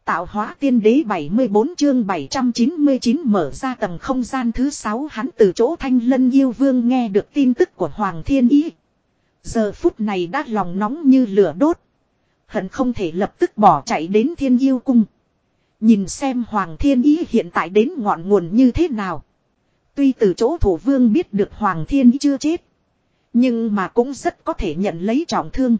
Tạo hóa tiên đế 74 chương 799 mở ra tầng không gian thứ 6 hắn từ chỗ Thanh Lân yêu vương nghe được tin tức của Hoàng Thiên Ý. Giờ phút này đã lòng nóng như lửa đốt. Hận không thể lập tức bỏ chạy đến Thiên Yêu Cung. Nhìn xem Hoàng Thiên Ý hiện tại đến ngọn nguồn như thế nào. Tuy từ chỗ thủ vương biết được Hoàng Thiên Ý chưa chết. Nhưng mà cũng rất có thể nhận lấy trọng thương.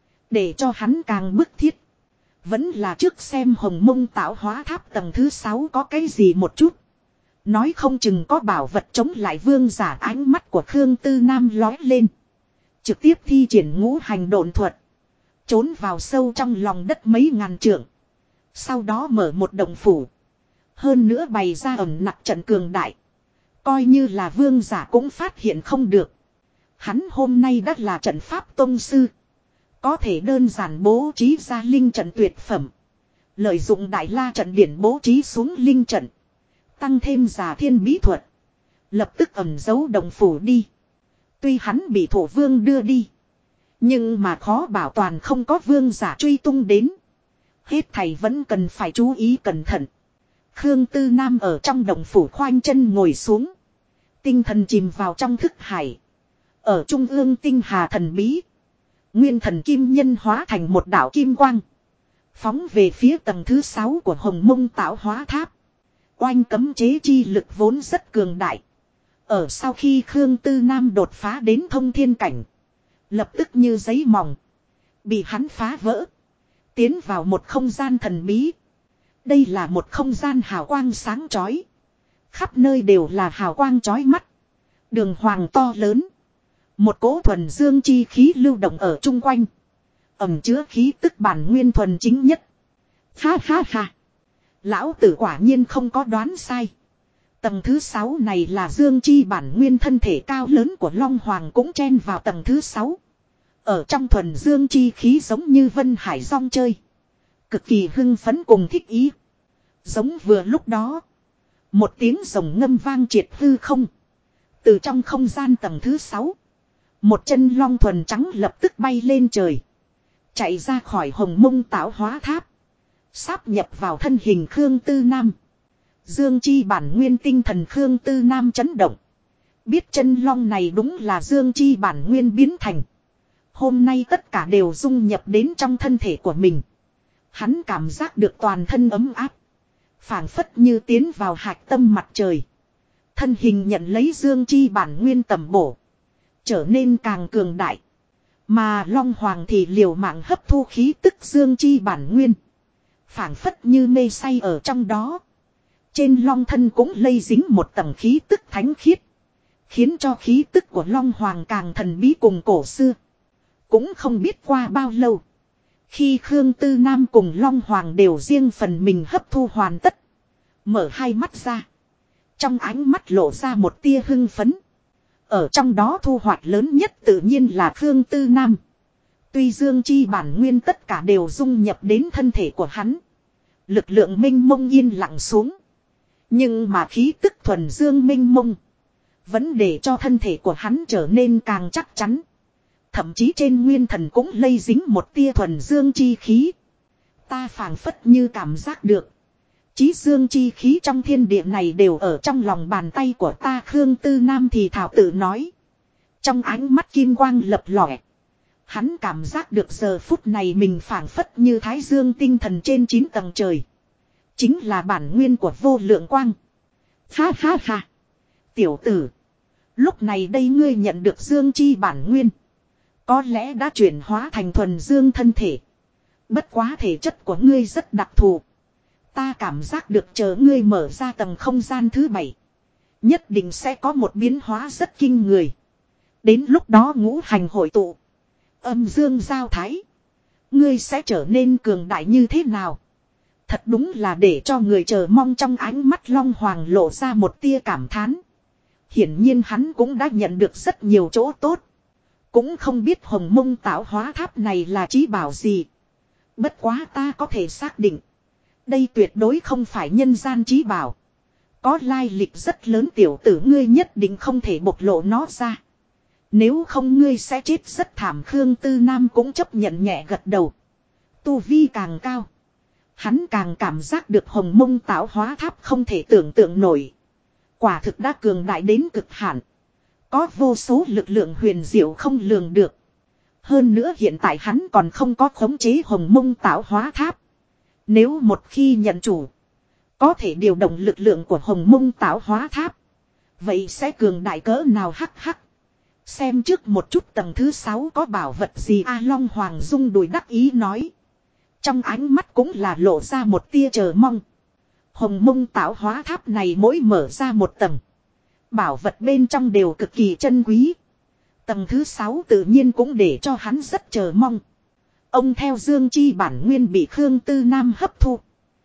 Để cho hắn càng bức thiết. Vẫn là trước xem Hồng Mông tạo hóa tháp tầng thứ 6 có cái gì một chút. Nói không chừng có bảo vật chống lại vương giả. Ánh mắt của Khương Tư Nam lói lên. Trực tiếp thi triển ngũ hành độn thuật. Trốn vào sâu trong lòng đất mấy ngàn trượng. Sau đó mở một động phủ. Hơn nữa bày ra ẩn nặc trận cường đại. Coi như là vương giả cũng phát hiện không được. Hắn hôm nay đã là trận pháp tông sư. Có thể đơn giản bố trí ra linh trận tuyệt phẩm. Lợi dụng đại la trận điển bố trí xuống linh trận. Tăng thêm giả thiên bí thuật. Lập tức ẩn giấu đồng phủ đi. Tuy hắn bị thổ vương đưa đi. Nhưng mà khó bảo toàn không có vương giả truy tung đến. Hết thầy vẫn cần phải chú ý cẩn thận. Khương Tư Nam ở trong đồng phủ khoanh chân ngồi xuống. Tinh thần chìm vào trong thức hải. Ở trung ương tinh hà thần bí. Nguyên thần kim nhân hóa thành một đạo kim quang. Phóng về phía tầng thứ 6 của Hồng Mông tạo hóa tháp. Oanh cấm chế chi lực vốn rất cường đại. Ở sau khi Khương Tư Nam đột phá đến thông thiên cảnh. Lập tức như giấy mỏng. Bị hắn phá vỡ. Tiến vào một không gian thần bí. Đây là một không gian hào quang sáng chói. Khắp nơi đều là hào quang chói mắt. Đường hoàng to lớn. Một cỗ thuần dương chi khí lưu động ở chung quanh. Ẩm chứa khí tức bản nguyên thuần chính nhất. Ha ha ha. Lão tử quả nhiên không có đoán sai. Tầng thứ 6 này là dương chi bản nguyên thân thể cao lớn của Long Hoàng cũng chen vào tầng thứ 6. Ở trong thuần dương chi khí giống như vân hải rong chơi. Cực kỳ hưng phấn cùng thích ý. Giống vừa lúc đó. Một tiếng rồng ngâm vang triệt hư không. Từ trong không gian tầng thứ 6. Một chân long thuần trắng lập tức bay lên trời. Chạy ra khỏi Hồng Mông tạo hóa tháp. Sáp nhập vào thân hình Khương Tư Nam. Dương chi bản nguyên tinh thần Khương Tư Nam chấn động. Biết chân long này đúng là dương chi bản nguyên biến thành. Hôm nay tất cả đều dung nhập đến trong thân thể của mình. Hắn cảm giác được toàn thân ấm áp. Phảng phất như tiến vào hạch tâm mặt trời. Thân hình nhận lấy dương chi bản nguyên tầm bổ. Trở nên càng cường đại. Mà Long Hoàng thì liều mạng hấp thu khí tức dương chi bản nguyên. Phảng phất như mê say ở trong đó. Trên long thân cũng lây dính một tầng khí tức thánh khiết. Khiến cho khí tức của Long Hoàng càng thần bí cùng cổ xưa. Cũng không biết qua bao lâu. Khi Khương Tư Nam cùng Long Hoàng đều riêng phần mình hấp thu hoàn tất. Mở hai mắt ra. Trong ánh mắt lộ ra một tia hưng phấn. Ở trong đó thu hoạch lớn nhất tự nhiên là Khương Tư Nam. Tuy dương chi bản nguyên tất cả đều dung nhập đến thân thể của hắn. Lực lượng minh mông yên lặng xuống. Nhưng mà khí tức thuần dương minh mông. Vẫn để cho thân thể của hắn trở nên càng chắc chắn. Thậm chí trên nguyên thần cũng lây dính một tia thuần dương chi khí. Ta phảng phất như cảm giác được. Chí dương chi khí trong thiên địa này đều ở trong lòng bàn tay của ta. Khương Tư Nam thì thảo tự nói. Trong ánh mắt kim quang lập lòe. Hắn cảm giác được giờ phút này mình phảng phất như thái dương tinh thần trên 9 tầng trời. Chính là bản nguyên của vô lượng quang. Ha ha ha. Tiểu tử. Lúc này đây ngươi nhận được dương chi bản nguyên. Có lẽ đã chuyển hóa thành thuần dương thân thể. Bất quá thể chất của ngươi rất đặc thù. Ta cảm giác được chờ ngươi mở ra tầng không gian thứ 7. Nhất định sẽ có một biến hóa rất kinh người. Đến lúc đó ngũ hành hội tụ. Âm dương giao thái. Ngươi sẽ trở nên cường đại như thế nào? Thật đúng là để cho người chờ mong. Trong ánh mắt Long Hoàng lộ ra một tia cảm thán. Hiển nhiên hắn cũng đã nhận được rất nhiều chỗ tốt. Cũng không biết Hồng Mông tạo hóa tháp này là chí bảo gì. Bất quá ta có thể xác định. Đây tuyệt đối không phải nhân gian chí bảo. Có lai lịch rất lớn. Tiểu tử ngươi nhất định không thể bộc lộ nó ra. Nếu không ngươi sẽ chết rất thảm. Khương Tư Nam cũng chấp nhận nhẹ gật đầu. Tu vi càng cao. Hắn càng cảm giác được hồng mông tạo hóa tháp không thể tưởng tượng nổi. Quả thực đã cường đại đến cực hạn. Có vô số lực lượng huyền diệu không lường được. Hơn nữa hiện tại hắn còn không có khống chế hồng mông tạo hóa tháp. Nếu một khi nhận chủ, có thể điều động lực lượng của hồng mông tạo hóa tháp. Vậy sẽ cường đại cỡ nào hắc hắc. Xem trước một chút tầng thứ 6 có bảo vật gì A Long Hoàng rung đùi đắc ý nói. Trong ánh mắt cũng là lộ ra một tia chờ mong. Hồng mông tạo hóa tháp này mỗi mở ra một tầng. Bảo vật bên trong đều cực kỳ chân quý. Tầng thứ 6 tự nhiên cũng để cho hắn rất chờ mong. Ông theo dương chi bản nguyên bị Khương Tư Nam hấp thu.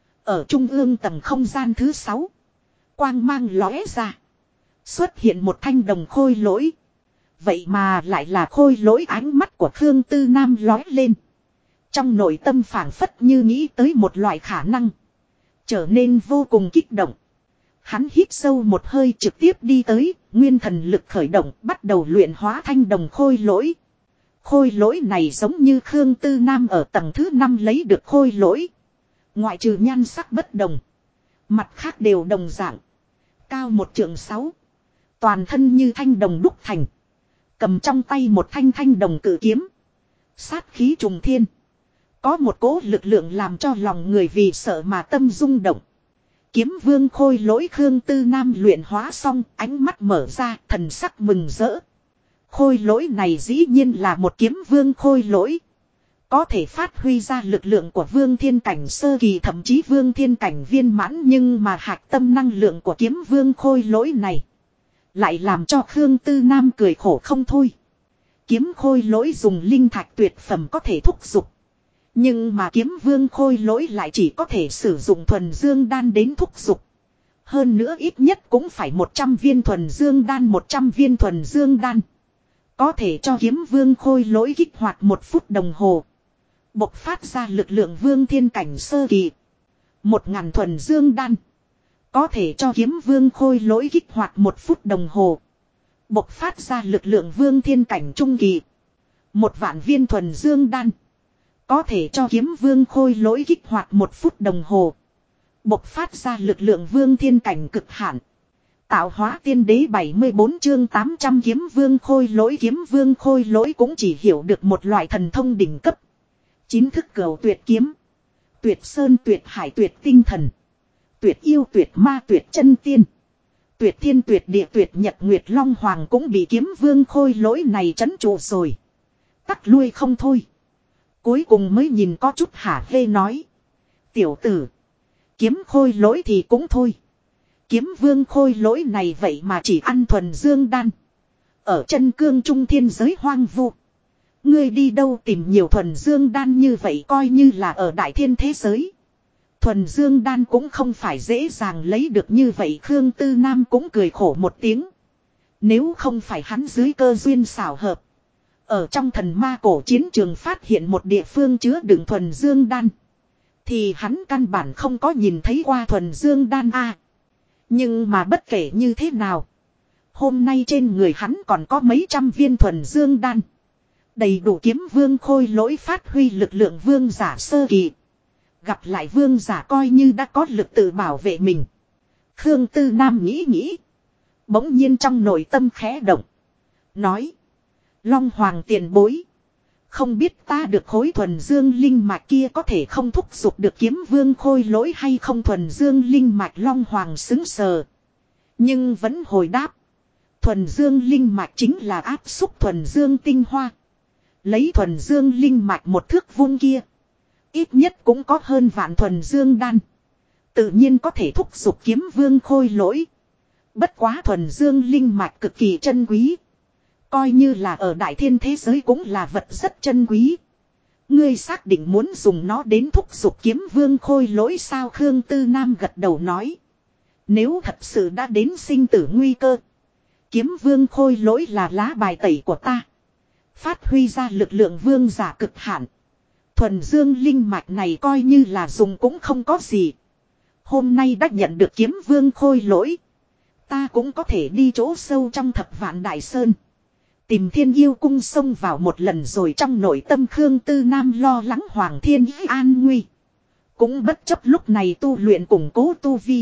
Ở trung ương tầng không gian thứ 6. Quang mang lóe ra. Xuất hiện một thanh đồng khôi lỗi. Vậy mà lại là khôi lỗi, ánh mắt của Khương Tư Nam lóe lên. Trong nội tâm phảng phất như nghĩ tới một loại khả năng. Trở nên vô cùng kích động. Hắn hít sâu một hơi trực tiếp đi tới, nguyên thần lực khởi động, bắt đầu luyện hóa thanh đồng khôi lỗi. Khôi lỗi này giống như Khương Tư Nam ở tầng thứ 5 lấy được khôi lỗi. Ngoại trừ nhan sắc bất đồng. Mặt khác đều đồng dạng. Cao 1,6 trượng. Toàn thân như thanh đồng đúc thành. Cầm trong tay một thanh đồng cự kiếm. Sát khí trùng thiên. Có một cỗ lực lượng làm cho lòng người vì sợ mà tâm rung động. Kiếm vương khôi lỗi Khương Tư Nam luyện hóa xong, ánh mắt mở ra, thần sắc mừng rỡ. Khôi lỗi này dĩ nhiên là một kiếm vương khôi lỗi. Có thể phát huy ra lực lượng của vương thiên cảnh sơ kỳ, thậm chí vương thiên cảnh viên mãn, nhưng mà hạch tâm năng lượng của kiếm vương khôi lỗi này lại làm cho Khương Tư Nam cười khổ không thôi. Kiếm khôi lỗi dùng linh thạch tuyệt phẩm có thể thúc giục. Nhưng mà kiếm vương khôi lỗi lại chỉ có thể sử dụng thuần dương đan đến thúc giục. Hơn nữa ít nhất cũng phải 100 viên thuần dương đan, 100 viên thuần dương đan. Có thể cho kiếm vương khôi lỗi kích hoạt 1 phút đồng hồ. Bộc phát ra lực lượng vương thiên cảnh sơ kỳ. 1000 thuần dương đan. Có thể cho kiếm vương khôi lỗi kích hoạt 1 phút đồng hồ. Bộc phát ra lực lượng vương thiên cảnh trung kỳ. 1.000.000 viên thuần dương đan. Có thể cho kiếm vương khôi lỗi kích hoạt 1 phút đồng hồ. Bộc phát ra lực lượng vương thiên cảnh cực hạn. Tạo hóa tiên đế 74 chương 800 kiếm vương khôi lỗi cũng chỉ hiểu được một loại thần thông đỉnh cấp. 9 thức cửu tuyệt kiếm. Tuyệt sơn tuyệt hải tuyệt tinh thần. Tuyệt yêu tuyệt ma tuyệt chân tiên. Tuyệt thiên tuyệt địa tuyệt nhật nguyệt long hoàng cũng bị kiếm vương khôi lỗi này trấn trụ rồi. Tắc lui không thôi. Cuối cùng mới nhìn có chút hả hê nói. Tiểu tử. Kiếm khôi lỗi thì cũng thôi. Kiếm vương khôi lỗi này vậy mà chỉ ăn thuần dương đan. Ở chân cương trung thiên giới hoang vu. Ngươi đi đâu tìm nhiều thuần dương đan như vậy, coi như là ở đại thiên thế giới. Thuần dương đan cũng không phải dễ dàng lấy được như vậy. Khương Tư Nam cũng cười khổ một tiếng. Nếu không phải hắn dưới cơ duyên xảo hợp. Ở trong thần ma cổ chiến trường phát hiện một địa phương chứa đựng thuần dương đan. Thì hắn căn bản không có nhìn thấy qua thuần dương đan a. Nhưng mà bất kể như thế nào. Hôm nay trên người hắn còn có mấy trăm viên thuần dương đan. Đầy đủ kiếm vương khôi lỗi phát huy lực lượng vương giả sơ kỳ. Gặp lại vương giả coi như đã có lực tự bảo vệ mình. Khương Tư Nam nghĩ. Bỗng nhiên trong nội tâm khẽ động. Nói. Long Hoàng tiền bối. Không biết ta được khối thuần dương linh mạch kia có thể không thúc giục được kiếm vương khôi lỗi hay không. Thuần dương linh mạch Long Hoàng xứng sờ. Nhưng vẫn hồi đáp. Thuần dương linh mạch chính là áp xúc thuần dương tinh hoa. Lấy thuần dương linh mạch 1 thước vuông kia. Ít nhất cũng có hơn vạn thuần dương đan. Tự nhiên có thể thúc giục kiếm vương khôi lỗi. Bất quá thuần dương linh mạch cực kỳ chân quý. Coi như là ở đại thiên thế giới cũng là vật rất chân quý. Ngươi xác định muốn dùng nó đến thúc giục kiếm vương khôi lỗi sao? Khương Tư Nam gật đầu nói. Nếu thật sự đã đến sinh tử nguy cơ. Kiếm vương khôi lỗi là lá bài tẩy của ta. Phát huy ra lực lượng vương giả cực hạn. Thuần dương linh mạch này coi như là dùng cũng không có gì. Hôm nay đã nhận được kiếm vương khôi lỗi. Ta cũng có thể đi chỗ sâu trong Thập Vạn Đại Sơn. Tìm Thiên Yêu Cung xông vào một lần rồi. Trong nội tâm Khương Tư Nam lo lắng Hoàng Thiên Ý an nguy. Cũng bất chấp lúc này tu luyện củng cố tu vi.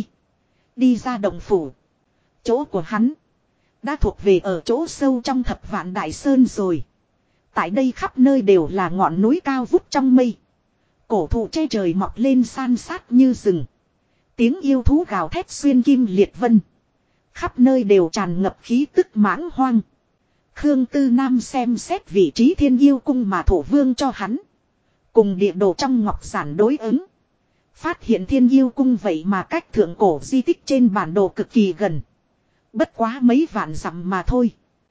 Đi ra động phủ. Chỗ của hắn. Đã thuộc về ở chỗ sâu trong Thập Vạn Đại Sơn rồi. Tại đây khắp nơi đều là ngọn núi cao vút trong mây. Cổ thụ che trời mọc lên san sát như rừng. Tiếng yêu thú gào thét xuyên kim liệt vân. Khắp nơi đều tràn ngập khí tức mãng hoang. Khương Tư Nam xem xét vị trí Thiên Yêu Cung mà Thổ Vương cho hắn. Cùng địa đồ trong ngọc giản đối ứng. Phát hiện Thiên Yêu Cung vậy mà cách thượng cổ di tích trên bản đồ cực kỳ gần. Bất quá mấy vạn dặm mà thôi.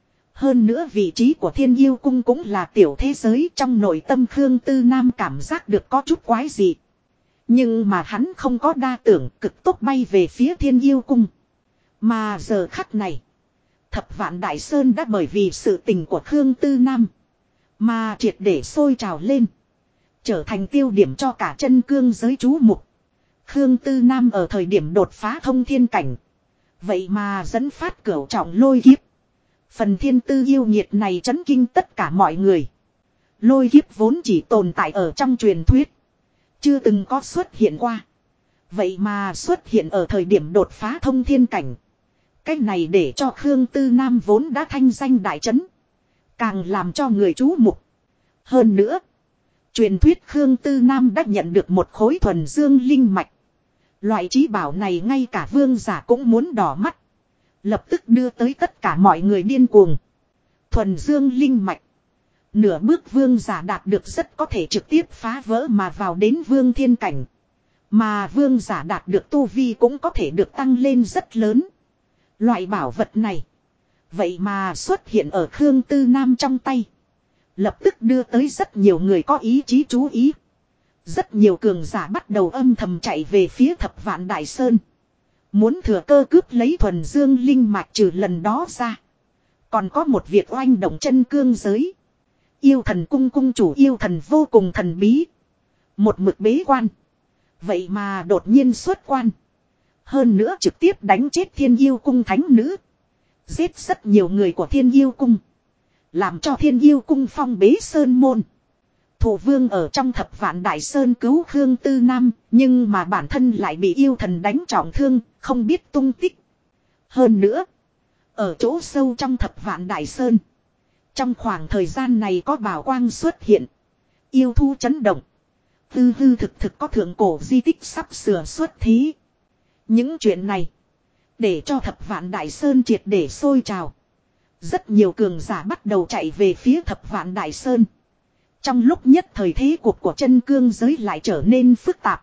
Hơn nữa vị trí của Thiên Yêu Cung cũng là tiểu thế giới, trong nội tâm Khương Tư Nam cảm giác được có chút quái dị. Nhưng mà hắn không có đa tưởng, cực tốc bay về phía Thiên Yêu Cung. Mà giờ khắc này, Thập Vạn Đại Sơn đã bởi vì sự tình của Khương Tư Nam mà triệt để sôi trào lên. Trở thành tiêu điểm cho cả chân cương giới chú mục. Khương Tư Nam ở thời điểm đột phá thông thiên cảnh. Vậy mà dẫn phát cửu trọng lôi kiếp. Phần thiên tư yêu nhiệt này chấn kinh tất cả mọi người. Lôi kiếp vốn chỉ tồn tại ở trong truyền thuyết. Chưa từng có xuất hiện qua. Vậy mà xuất hiện ở thời điểm đột phá thông thiên cảnh. Cách này để cho Khương Tư Nam vốn đã thanh danh đại chấn. Càng làm cho người chú mục. Hơn nữa. Truyền thuyết Khương Tư Nam đã nhận được một khối thuần dương linh mạch. Loại trí bảo này ngay cả vương giả cũng muốn đỏ mắt. Lập tức đưa tới tất cả mọi người điên cuồng. Thuần dương linh mạch. Nửa bước vương giả đạt được rất có thể trực tiếp phá vỡ mà vào đến vương thiên cảnh. Mà vương giả đạt được tu vi cũng có thể được tăng lên rất lớn. Loại bảo vật này. Vậy mà xuất hiện ở Khương Tư Nam trong tay. Lập tức đưa tới rất nhiều người có ý chí chú ý. Rất nhiều cường giả bắt đầu âm thầm chạy về phía Thập Vạn Đại Sơn. Muốn thừa cơ cướp lấy thuần dương linh mạch trừ lần đó ra. Còn có một việc oanh động chân cương giới. Yêu thần cung cung chủ yêu thần vô cùng thần bí. Một mực bế quan. Vậy mà đột nhiên xuất quan. Hơn nữa trực tiếp đánh chết Thiên Yêu Cung thánh nữ. Giết rất nhiều người của Thiên Yêu Cung. Làm cho Thiên Yêu Cung phong bế sơn môn. Thổ Vương ở trong Thập Vạn Đại Sơn cứu Khương Tư Nam. Nhưng mà bản thân lại bị yêu thần đánh trọng thương. Không biết tung tích. Hơn nữa. Ở chỗ sâu trong Thập Vạn Đại Sơn. Trong khoảng thời gian này có bảo quang xuất hiện. Yêu thu chấn động. Hư hư thực thực có thượng cổ di tích sắp sửa xuất thí. Những chuyện này. Để cho Thập Vạn Đại Sơn triệt để sôi trào. Rất nhiều cường giả bắt đầu chạy về phía Thập Vạn Đại Sơn. Trong lúc nhất thời thế cuộc của chân cương giới lại trở nên phức tạp.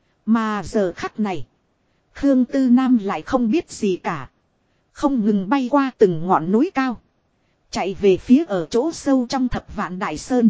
Mà giờ khắc này. Khương Tư Nam lại không biết gì cả. Không ngừng bay qua từng ngọn núi cao. Chạy về phía ở chỗ sâu trong Thập Vạn Đại Sơn.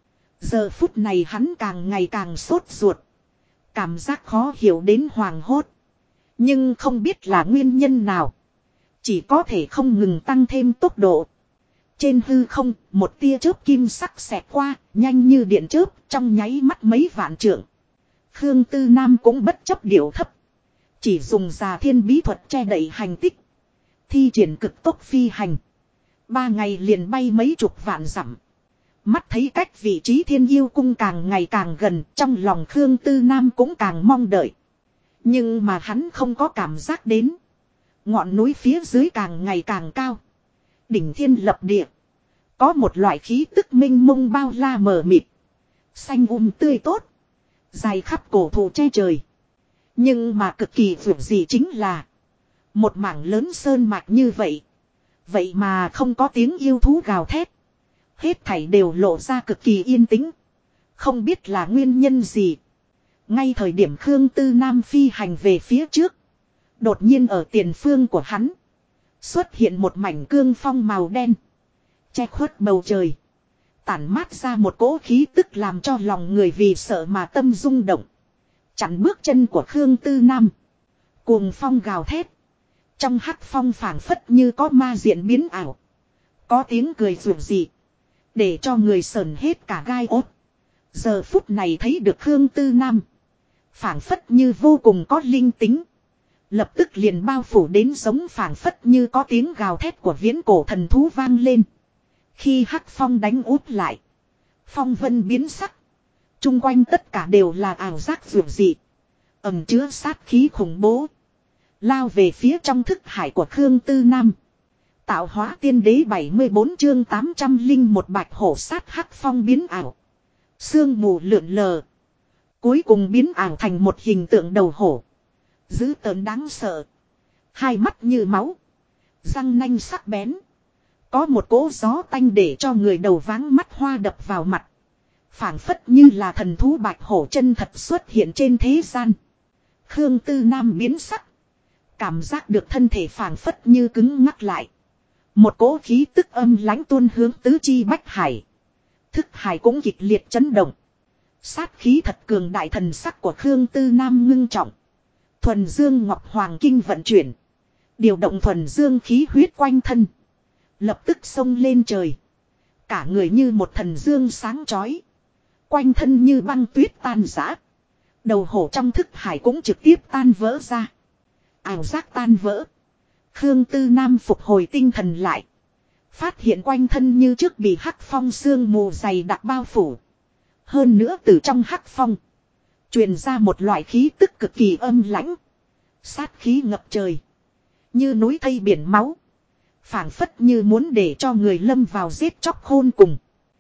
Giờ phút này hắn càng ngày càng sốt ruột. Cảm giác khó hiểu đến hoàng hốt. Nhưng không biết là nguyên nhân nào. Chỉ có thể không ngừng tăng thêm tốc độ. Trên hư không, một tia chớp kim sắc xẹt qua, nhanh như điện chớp, trong nháy mắt mấy vạn trượng. Khương Tư Nam cũng bất chấp điệu thấp. Chỉ dùng già thiên bí thuật che đậy hành tích. Thi triển cực tốc phi hành. 3 ngày liền bay mấy chục vạn dặm. Mắt thấy cách vị trí Thiên Yêu Cung càng ngày càng gần, trong lòng Khương Tư Nam cũng càng mong đợi. Nhưng mà hắn không có cảm giác đến. Ngọn núi phía dưới càng ngày càng cao. Đỉnh thiên lập địa. Có một loại khí tức minh mông bao la mờ mịt. Xanh tươi tốt. Dài khắp cổ thụ che trời. Nhưng mà cực kỳ vượt gì chính là. Một mảng lớn sơn mạch như vậy. Vậy mà không có tiếng yêu thú gào thét. Hết thảy đều lộ ra cực kỳ yên tĩnh. Không biết là nguyên nhân gì. Ngay thời điểm Khương Tư Nam phi hành về phía trước. Đột nhiên ở tiền phương của hắn. Xuất hiện một mảnh cương phong màu đen. Che khuất bầu trời. Tản mát ra một cỗ khí tức làm cho lòng người vì sợ mà tâm rung động. Chặn bước chân của Khương Tư Nam. Cuồng phong gào thét. Trong hắc phong phảng phất như có ma diện biến ảo. Có tiếng cười rủ dị. Để cho người sờn hết cả gai ốt. Giờ phút này thấy được Khương Tư Nam. Phảng phất như vô cùng có linh tính. Lập tức liền bao phủ đến giống phảng phất như có tiếng gào thét của viễn cổ thần thú vang lên. Khi hắc phong đánh úp lại. Phong vân biến sắc. Trung quanh tất cả đều là ảo giác rủ dị. ẩn chứa sát khí khủng bố. Lao về phía trong thức hải của Khương Tư Nam. Tạo hóa tiên đế 74 chương 801 bạch hổ sát hắc phong biến ảo. Sương mù lượn lờ. Cuối cùng biến ảo thành một hình tượng đầu hổ. Dữ tợn đáng sợ. Hai mắt như máu. Răng nanh sắc bén. Có một cỗ gió tanh để cho người đầu váng mắt hoa đập vào mặt. Phảng phất như là thần thú bạch hổ chân thật xuất hiện trên thế gian. Khương Tư Nam biến sắc. Cảm giác được thân thể phảng phất như cứng ngắc lại. Một cỗ khí tức âm lãnh tuôn hướng tứ chi bách hải. Thức hải cũng kịch liệt chấn động. Sát khí thật cường đại, thần sắc của Khương Tư Nam ngưng trọng. Thuần Dương Ngọc Hoàng Kinh vận chuyển. Điều động thuần dương khí huyết quanh thân. Lập tức xông lên trời. Cả người như một thần dương sáng chói. Quanh thân như băng tuyết tan rã. Đầu hổ trong thức hải cũng trực tiếp tan vỡ ra. Ảo giác tan vỡ. Khương Tư Nam phục hồi tinh thần lại. Phát hiện quanh thân như trước bị hắc phong sương mù dày đặc bao phủ. Hơn nữa từ trong hắc phong. Truyền ra một loại khí tức cực kỳ âm lãnh. Sát khí ngập trời. Như núi thây biển máu. Phảng phất như muốn để cho người lâm vào giết chóc khôn cùng.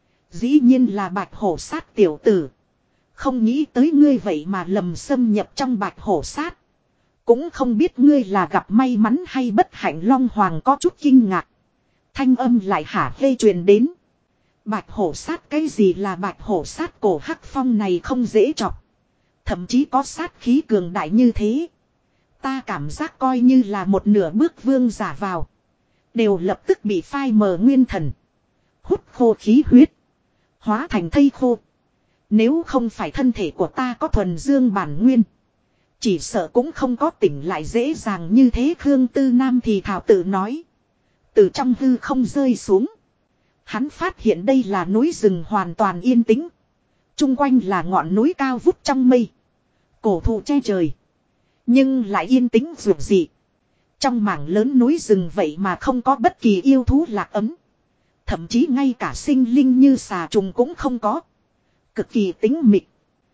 Dĩ nhiên là bạch hổ sát tiểu tử. Không nghĩ tới ngươi vậy mà lầm xâm nhập trong bạch hổ sát. Cũng không biết ngươi là gặp may mắn hay bất hạnh. Long Hoàng có chút kinh ngạc. Thanh âm lại hả hê truyền đến. Bạch hổ sát, cái gì là bạch hổ sát? Cổ hắc phong này không dễ chọc. Thậm chí có sát khí cường đại như thế. Ta cảm giác coi như là một nửa bước vương giả vào. Đều lập tức bị phai mờ nguyên thần. Hút khô khí huyết. Hóa thành thây khô. Nếu không phải thân thể của ta có thuần dương bản nguyên. Chỉ sợ cũng không có tỉnh lại dễ dàng như thế. Khương Tư Nam thì thảo tự nói. Từ trong hư không rơi xuống. Hắn phát hiện đây là núi rừng hoàn toàn yên tĩnh. Trung quanh là ngọn núi cao vút trong mây. Cổ thụ che trời. Nhưng lại yên tĩnh dịu dị. Trong mảng lớn núi rừng vậy mà không có bất kỳ yêu thú lạc ấm. Thậm chí ngay cả sinh linh như xà trùng cũng không có. Cực kỳ tĩnh mịch.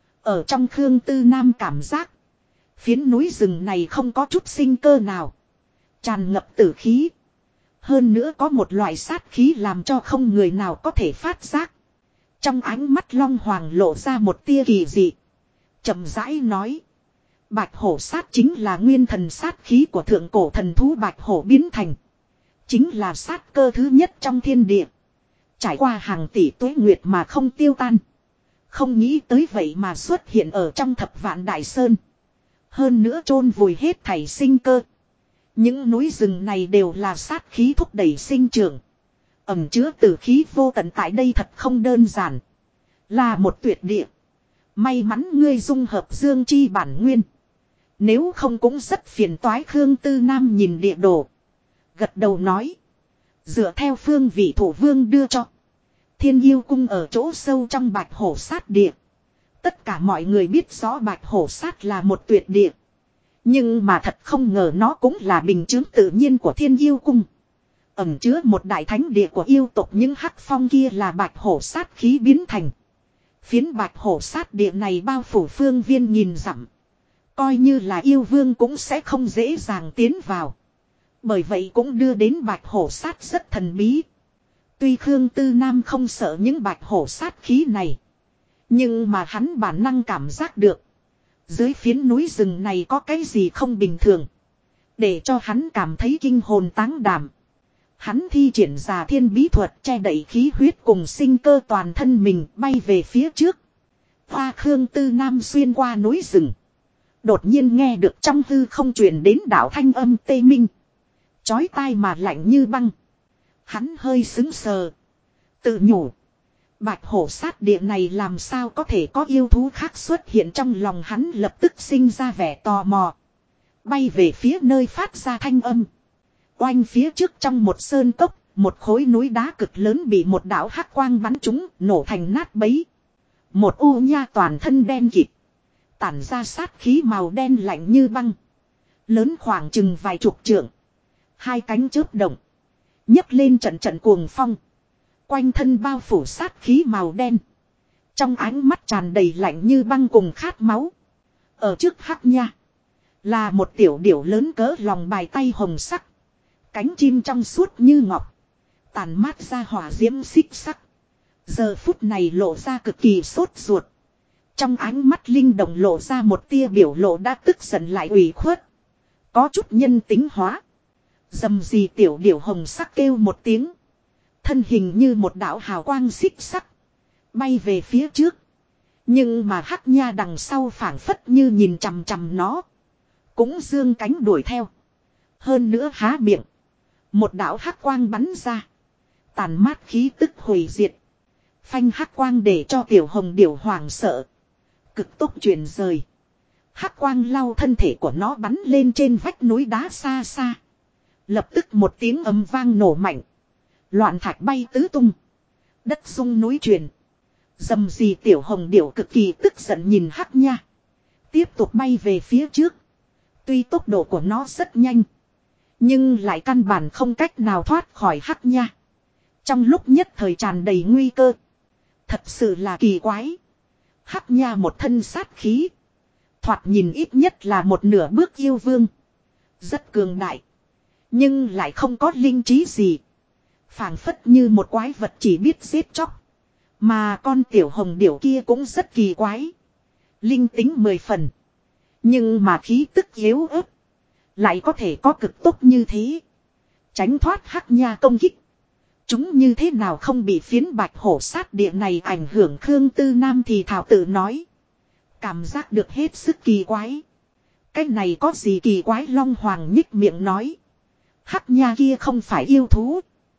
Ở trong Khương Tư Nam cảm giác. Phiến núi rừng này không có chút sinh cơ nào. Tràn ngập tử khí. Hơn nữa có một loại sát khí làm cho không người nào có thể phát giác. Trong ánh mắt Long Hoàng lộ ra một tia kỳ dị. Chậm rãi nói. Bạch hổ sát chính là nguyên thần sát khí của thượng cổ thần thú bạch hổ biến thành. Chính là sát cơ thứ nhất trong thiên địa. Trải qua hàng tỷ tuế nguyệt mà không tiêu tan. Không nghĩ tới vậy mà xuất hiện ở trong thập vạn đại sơn. Hơn nữa chôn vùi hết thảy sinh cơ. Những núi rừng này đều là sát khí thúc đẩy sinh trưởng. Ẩm chứa tử khí vô tận tại đây thật không đơn giản. Là một tuyệt địa. May mắn ngươi dung hợp dương chi bản nguyên. Nếu không cũng rất phiền toái. Khương Tư Nam nhìn địa đồ. Gật đầu nói. Dựa theo phương vị thủ vương đưa cho. Thiên yêu cung ở chỗ sâu trong bạch hổ sát địa. Tất cả mọi người biết rõ bạch hổ sát là một tuyệt địa. Nhưng mà thật không ngờ nó cũng là bình chứng tự nhiên của thiên yêu cung. Ẩm chứa một đại thánh địa của yêu tộc. Những hắc phong kia là bạch hổ sát khí biến thành. Phiến bạch hổ sát địa này bao phủ phương viên nghìn dặm. Coi như là yêu vương cũng sẽ không dễ dàng tiến vào. Bởi vậy cũng đưa đến bạch hổ sát rất thần bí. Tuy Khương Tư Nam không sợ những bạch hổ sát khí này. Nhưng mà hắn bản năng cảm giác được. Dưới phiến núi rừng này có cái gì không bình thường. Để cho hắn cảm thấy kinh hồn táng đảm. Hắn thi triển ra thiên bí thuật che đậy khí huyết cùng sinh cơ toàn thân mình bay về phía trước. Hoa Khương Tư Nam xuyên qua núi rừng. Đột nhiên nghe được trong hư không truyền đến đạo thanh âm tê minh. Chói tai mà lạnh như băng. Hắn hơi sững sờ. Tự nhủ. Bạch hổ sát địa này làm sao có thể có yêu thú khác xuất hiện, trong lòng hắn lập tức sinh ra vẻ tò mò. Bay về phía nơi phát ra thanh âm. Oanh, phía trước trong một sơn cốc, một khối núi đá cực lớn bị một đạo hắc quang bắn trúng, nổ thành nát bấy. Một ô nha toàn thân đen kịt. Tản ra sát khí màu đen lạnh như băng. Lớn khoảng chừng vài chục trượng. Hai cánh chớp động. Nhấc lên trận trận cuồng phong. Quanh thân bao phủ sát khí màu đen. Trong ánh mắt tràn đầy lạnh như băng cùng khát máu. Ở trước hắc nha. Là một tiểu điểu lớn cỡ lòng bài tay hồng sắc. Cánh chim trong suốt như ngọc. Tàn mát ra hỏa diễm xích sắc. Giờ phút này lộ ra cực kỳ sốt ruột. Trong ánh mắt linh động lộ ra một tia biểu lộ đã tức giận lại ủy khuất. Có chút nhân tính hóa. Dầm gì tiểu điểu hồng sắc kêu một tiếng. Thân hình như một đạo hào quang xích sắc. Bay về phía trước. Nhưng mà hắc nha đằng sau phảng phất như nhìn chằm chằm nó. Cũng dương cánh đuổi theo. Hơn nữa há miệng. Một đạo hắc quang bắn ra. Tàn mát khí tức hủy diệt. Phanh hắc quang để cho tiểu hồng điểu hoảng sợ. Cực tốc chuyển rời. Hắc quang lau thân thể của nó bắn lên trên vách núi đá xa xa. Lập tức một tiếng ầm vang nổ mạnh. Loạn thạch bay tứ tung. Đất rung núi chuyển. Dầm gì tiểu hồng điểu cực kỳ tức giận nhìn hắc nha. Tiếp tục bay về phía trước. Tuy tốc độ của nó rất nhanh. Nhưng lại căn bản không cách nào thoát khỏi hắc nha. Trong lúc nhất thời tràn đầy nguy cơ. Thật sự là kỳ quái. Hắc nha một thân sát khí. Thoạt nhìn ít nhất là một nửa bước yêu vương. Rất cường đại. Nhưng lại không có linh trí gì. Phảng phất như một quái vật chỉ biết giết chóc. Mà con tiểu hồng điểu kia cũng rất kỳ quái. Linh tính 10 phần. Nhưng mà khí tức yếu ớt. Lại có thể có cực tốc như thế. Tránh thoát hắc nha công kích. Chúng như thế nào không bị phiến bạch hổ sát địa này ảnh hưởng Khương Tư Nam thì thảo tự nói. Cảm giác được hết sức kỳ quái. Cái này có gì kỳ quái Long Hoàng nhích miệng nói. Hắc nha kia không phải yêu thú.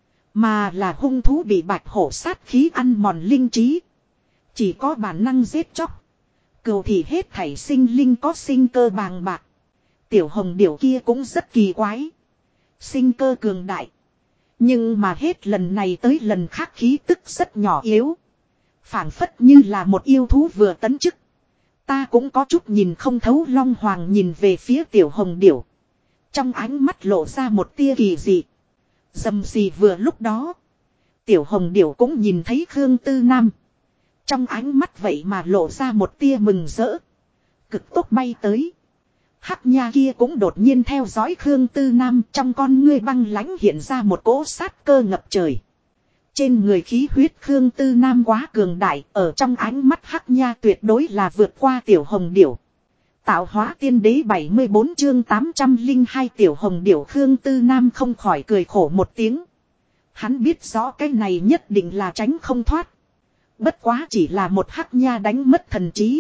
Mà là hung thú bị bạch hổ sát khí ăn mòn linh trí. Chỉ có bản năng giết chóc. Cừu thì hết thảy sinh linh có sinh cơ bàng bạc. Tiểu hồng điểu kia cũng rất kỳ quái. Sinh cơ cường đại. Nhưng mà hết lần này tới lần khác khí tức rất nhỏ yếu. Phảng phất như là một yêu thú vừa tấn chức. Ta cũng có chút nhìn không thấu. Long Hoàng nhìn về phía tiểu hồng điểu. Trong ánh mắt lộ ra một tia kỳ dị. Dầm gì vừa lúc đó. Tiểu hồng điểu cũng nhìn thấy Khương Tư Nam. Trong ánh mắt vậy mà lộ ra một tia mừng rỡ. Cực tốc bay tới. Hắc nha kia cũng đột nhiên theo dõi Khương Tư Nam. Trong con ngươi băng lãnh hiện ra một cỗ sát cơ ngập trời. Trên người khí huyết Khương Tư Nam quá cường đại. Ở trong ánh mắt hắc nha tuyệt đối là vượt qua tiểu hồng điểu. Tạo hóa tiên đế 74 chương 802 tiểu hồng điểu Khương Tư Nam không khỏi cười khổ một tiếng. Hắn biết rõ cái này nhất định là tránh không thoát. Bất quá chỉ là một hắc nha đánh mất thần trí.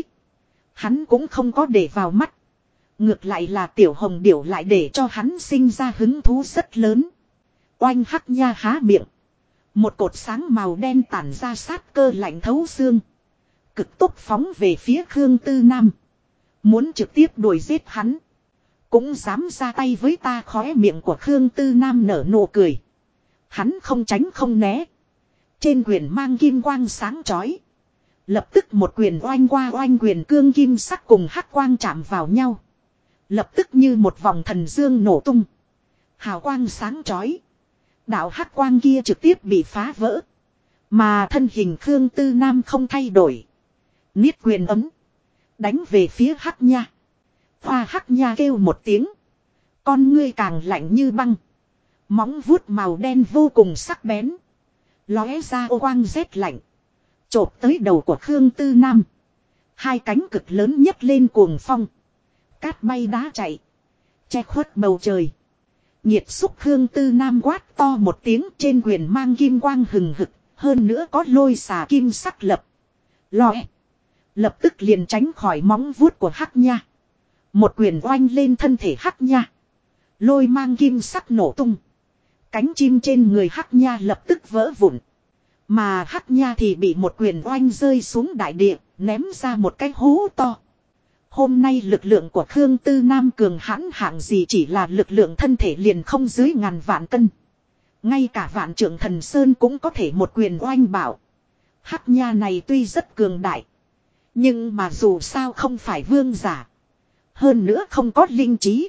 Hắn cũng không có để vào mắt. Ngược lại là tiểu hồng điểu lại để cho hắn sinh ra hứng thú rất lớn. Oanh hắc nha há miệng. Một cột sáng màu đen tản ra sát cơ lạnh thấu xương. Cực tốc phóng về phía Khương Tư Nam. Muốn trực tiếp đuổi giết hắn. Cũng dám ra tay với ta. Khóe miệng của Khương Tư Nam nở nụ cười. Hắn không tránh không né. Trên quyền mang kim quang sáng chói. Lập tức một quyền oanh qua oanh quyền cương kim sắc cùng hắc quang chạm vào nhau. Lập tức như một vòng thần dương nổ tung. Hào quang sáng chói. Đạo hắc quang kia trực tiếp bị phá vỡ. Mà thân hình Khương Tư Nam không thay đổi. Niết quyền ấm. Đánh về phía hắc nha. Hoa hắc nha kêu một tiếng. Con ngươi càng lạnh như băng. Móng vuốt màu đen vô cùng sắc bén. Lóe ra ô quang rét lạnh. Chộp tới đầu của Khương Tư Nam. Hai cánh cực lớn nhấc lên cuồng phong. Cát bay đá chạy. Che khuất bầu trời. Nhiệt xúc Khương Tư Nam quát to một tiếng trên quyền mang kim quang hừng hực. Hơn nữa có lôi xà kim sắc lập. Lòe. Lập tức liền tránh khỏi móng vuốt của hắc nha. Một quyền oanh lên thân thể hắc nha. Lôi mang kim sắc nổ tung. Cánh chim trên người hắc nha lập tức vỡ vụn. Mà hắc nha thì bị một quyền oanh rơi xuống đại địa. Ném ra một cái hố to. Hôm nay lực lượng của Khương Tư Nam cường hãn hạng gì chỉ là lực lượng thân thể liền không dưới ngàn vạn cân. Ngay cả vạn trưởng thần Sơn cũng có thể một quyền oanh bảo. Hắc nha này tuy rất cường đại. Nhưng mà dù sao không phải vương giả. Hơn nữa không có linh trí.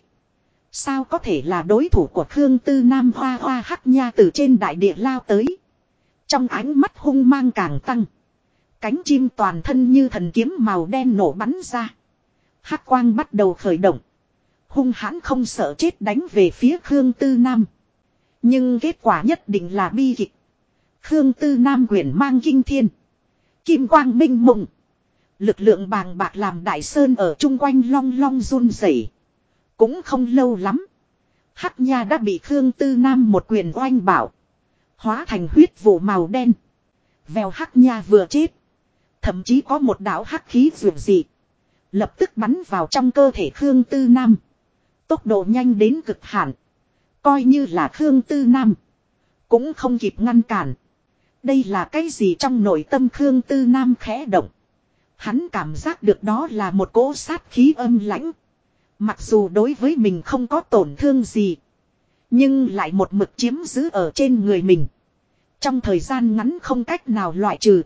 Sao có thể là đối thủ của Khương Tư Nam hoa hoa hắc nha từ trên đại địa lao tới. Trong ánh mắt hung mang càng tăng. Cánh chim toàn thân như thần kiếm màu đen nổ bắn ra. Hắc quang bắt đầu khởi động. Hung hãn không sợ chết đánh về phía Khương Tư Nam. Nhưng kết quả nhất định là bi kịch. Khương Tư Nam quyền mang kinh thiên. Kim quang minh mộng. Lực lượng bàng bạc làm đại sơn ở chung quanh long long run rẩy. Cũng không lâu lắm. Hắc nha đã bị Khương Tư Nam một quyền oanh bảo. Hóa thành huyết vụ màu đen. Vèo hắc nha vừa chết. Thậm chí có một đạo hắc khí dường dị. Lập tức bắn vào trong cơ thể Khương Tư Nam. Tốc độ nhanh đến cực hạn. Coi như là Khương Tư Nam. Cũng không kịp ngăn cản. Đây là cái gì trong nội tâm Khương Tư Nam khẽ động. Hắn cảm giác được đó là một cỗ sát khí âm lãnh. Mặc dù đối với mình không có tổn thương gì. Nhưng lại một mực chiếm giữ ở trên người mình. Trong thời gian ngắn không cách nào loại trừ.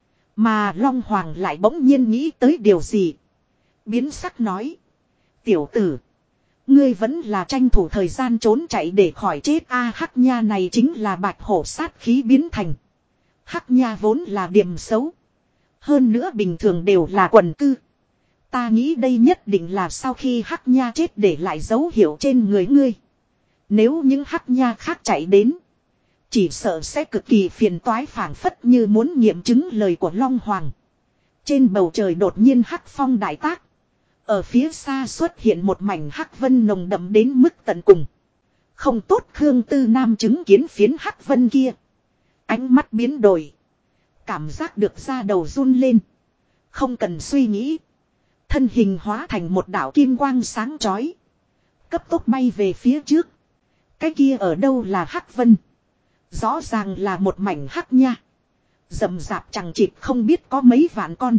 Mà Long Hoàng lại bỗng nhiên nghĩ tới điều gì. Biến sắc nói. Tiểu tử. Ngươi vẫn là tranh thủ thời gian trốn chạy để khỏi chết a. Hắc nha này chính là bạch hổ sát khí biến thành. Hắc nha vốn là điểm xấu. Hơn nữa bình thường đều là quần cư. Ta nghĩ đây nhất định là sau khi hắc nha chết để lại dấu hiệu trên người ngươi. Nếu những hắc nha khác chạy đến. Chỉ sợ sẽ cực kỳ phiền toái, phảng phất như muốn nghiệm chứng lời của Long Hoàng. Trên bầu trời đột nhiên hắc phong đại tác. Ở phía xa xuất hiện một mảnh hắc vân nồng đậm đến mức tận cùng. Không tốt, Khương Tư Nam chứng kiến phiến hắc vân kia. Ánh mắt biến đổi. Cảm giác được da đầu run lên. Không cần suy nghĩ. Thân hình hóa thành một đạo kim quang sáng chói. Cấp tốc bay về phía trước. Cái kia ở đâu là hắc vân? Rõ ràng là một mảnh hắc nha. Rậm rạp chẳng chịt không biết có mấy vạn con.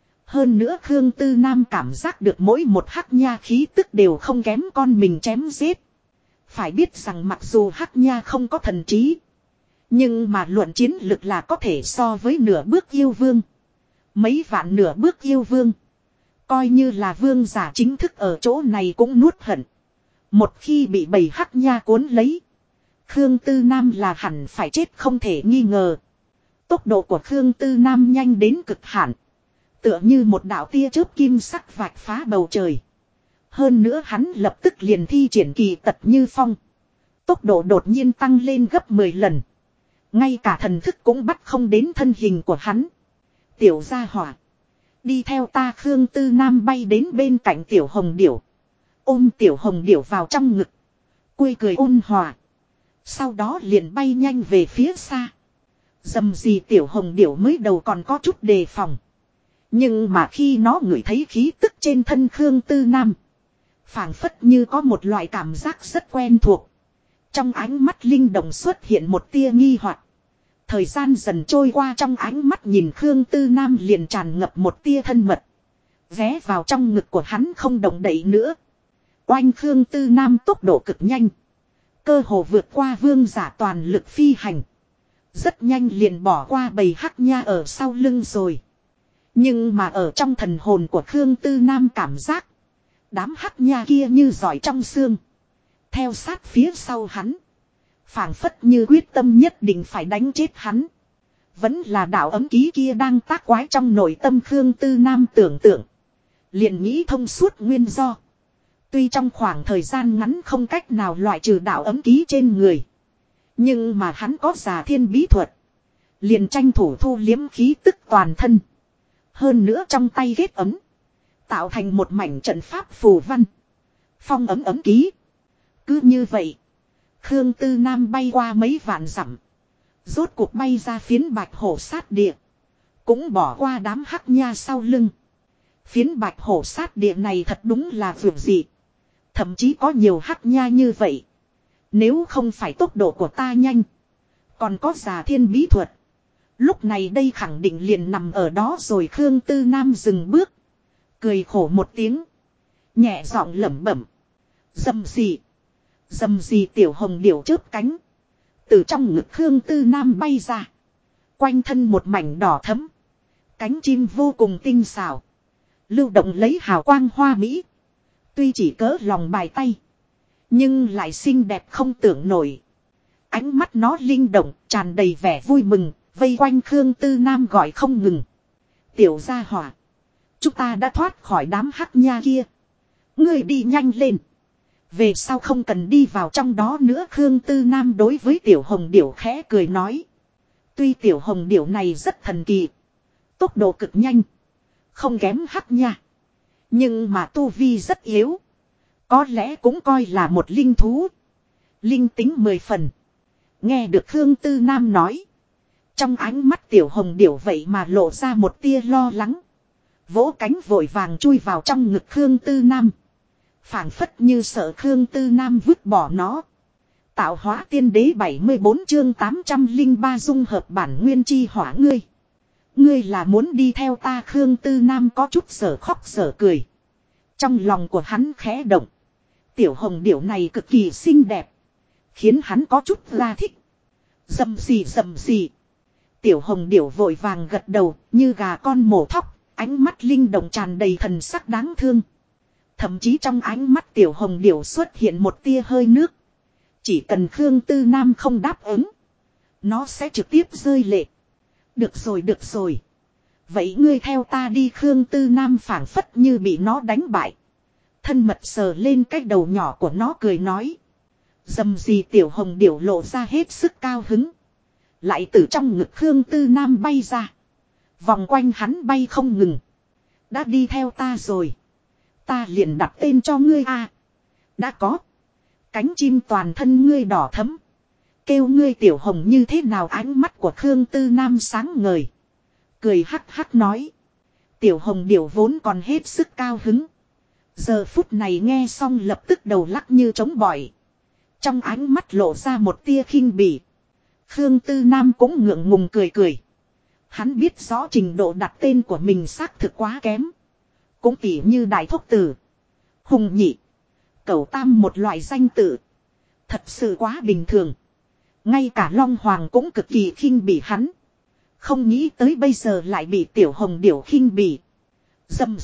Hơn nữa Khương Tư Nam cảm giác được mỗi một hắc nha khí tức đều không kém con mình chém giết. Phải biết rằng mặc dù hắc nha không có thần trí. Nhưng mà luận chiến lực là có thể so với nửa bước yêu vương. Mấy vạn nửa bước yêu vương. Coi như là vương giả chính thức ở chỗ này cũng nuốt hận. Một khi bị bầy hắc nha cuốn lấy. Khương Tư Nam là hẳn phải chết không thể nghi ngờ. Tốc độ của Khương Tư Nam nhanh đến cực hạn. Tựa như một đạo tia chớp kim sắc vạch phá bầu trời. Hơn nữa hắn lập tức liền thi triển kỳ tật như phong. Tốc độ đột nhiên tăng lên gấp 10 lần. Ngay cả thần thức cũng bắt không đến thân hình của hắn. Tiểu gia hỏa. Đi theo ta. Khương Tư Nam bay đến bên cạnh Tiểu Hồng Điểu. Ôm Tiểu Hồng Điểu vào trong ngực. Cui cười ôn hòa. Sau đó liền bay nhanh về phía xa. Dầm gì Tiểu Hồng Điểu mới đầu còn có chút đề phòng. Nhưng mà khi nó ngửi thấy khí tức trên thân Khương Tư Nam. Phảng phất như có một loại cảm giác rất quen thuộc. Trong ánh mắt linh động xuất hiện một tia nghi hoặc. Thời gian dần trôi qua, trong ánh mắt nhìn Khương Tư Nam liền tràn ngập một tia thân mật. Vé vào trong ngực của hắn không động đậy nữa. Oanh, Khương Tư Nam tốc độ cực nhanh. Cơ hồ vượt qua vương giả toàn lực phi hành. Rất nhanh liền bỏ qua bầy hắc nha ở sau lưng rồi. Nhưng mà ở trong thần hồn của Khương Tư Nam cảm giác. Đám hắc nha kia như giỏi trong xương. Theo sát phía sau hắn. Phảng phất như quyết tâm nhất định phải đánh chết hắn. Vẫn là đạo ấm ký kia đang tác quái trong nội tâm Khương Tư Nam tưởng tượng. Liền nghĩ thông suốt nguyên do. Tuy trong khoảng thời gian ngắn không cách nào loại trừ đạo ấm ký trên người. Nhưng mà hắn có già thiên bí thuật. Liền tranh thủ thu liếm khí tức toàn thân. Hơn nữa trong tay ghét ấm. Tạo thành một mảnh trận pháp phù văn. Phong ấm ký. Cứ như vậy. Khương Tư Nam bay qua mấy vạn dặm. Rốt cuộc bay ra phiến bạch hổ sát địa. Cũng bỏ qua đám hắc nha sau lưng. Phiến bạch hổ sát địa này thật đúng là vượt dị. Thậm chí có nhiều hắc nha như vậy. Nếu không phải tốc độ của ta nhanh. Còn có già thiên bí thuật. Lúc này đây khẳng định liền nằm ở đó rồi. Khương Tư Nam dừng bước. Cười khổ một tiếng. Nhẹ giọng lẩm bẩm. Dầm gì. Dầm gì Tiểu Hồng Điểu chớp cánh. Từ trong ngực Khương Tư Nam bay ra. Quanh thân một mảnh đỏ thẫm. Cánh chim vô cùng tinh xảo. Lưu động lấy hào quang hoa mỹ. Tuy chỉ cỡ lòng bài tay. Nhưng lại xinh đẹp không tưởng nổi. Ánh mắt nó linh động, tràn đầy vẻ vui mừng. Vây quanh Khương Tư Nam gọi không ngừng. Tiểu gia hỏa. Chúng ta đã thoát khỏi đám hắc nha kia. Ngươi đi nhanh lên. Về sau không cần đi vào trong đó nữa. Khương Tư Nam đối với Tiểu Hồng Điểu khẽ cười nói. Tuy Tiểu Hồng Điểu này rất thần kỳ. Tốc độ cực nhanh. Không kém hắc nha. Nhưng mà tu vi rất yếu. Có lẽ cũng coi là một linh thú. Linh tính 10 phần. Nghe được Khương Tư Nam nói. Trong ánh mắt Tiểu Hồng Điểu vậy mà lộ ra một tia lo lắng. Vỗ cánh vội vàng chui vào trong ngực Khương Tư Nam. Phảng phất như sợ Khương Tư Nam vứt bỏ nó. Tạo hóa tiên đế 74 chương 803 dung hợp bản nguyên chi hỏa ngươi. Ngươi là muốn đi theo ta. Khương Tư Nam có chút sở khóc sở cười. Trong lòng của hắn khẽ động. Tiểu Hồng Điểu này cực kỳ xinh đẹp. Khiến hắn có chút ra thích. Dầm gì. Tiểu Hồng Điểu vội vàng gật đầu như gà con mổ thóc. Ánh mắt linh động tràn đầy thần sắc đáng thương. Thậm chí trong ánh mắt Tiểu Hồng Điểu xuất hiện một tia hơi nước. Chỉ cần Khương Tư Nam không đáp ứng. Nó sẽ trực tiếp rơi lệ. Được rồi. Vậy ngươi theo ta đi. Khương Tư Nam phảng phất như bị nó đánh bại. Thân mật sờ lên cái đầu nhỏ của nó cười nói. Dầm gì. Tiểu Hồng Điểu lộ ra hết sức cao hứng. Lại từ trong ngực Khương Tư Nam bay ra. Vòng quanh hắn bay không ngừng. Đã đi theo ta rồi. Ta liền đặt tên cho ngươi a. Đã có. Cánh chim toàn thân ngươi đỏ thẫm. Kêu ngươi Tiểu Hồng như thế nào. Ánh mắt của Khương Tư Nam sáng ngời. Cười hắc hắc nói. Tiểu Hồng Điểu vốn còn hết sức cao hứng. Giờ phút này nghe xong lập tức đầu lắc như trống bỏi. Trong ánh mắt lộ ra một tia khinh bỉ. Khương Tư Nam cũng ngượng ngùng cười. Hắn biết rõ trình độ đặt tên của mình xác thực quá kém. Cũng tỉ như Đại Thúc Tử, Hùng Nhị, Cẩu Tam một loại danh tự. Thật sự quá bình thường. Ngay cả Long Hoàng cũng cực kỳ khinh bỉ hắn. Không nghĩ tới bây giờ lại bị Tiểu Hồng Điểu khinh bỉ. Dầm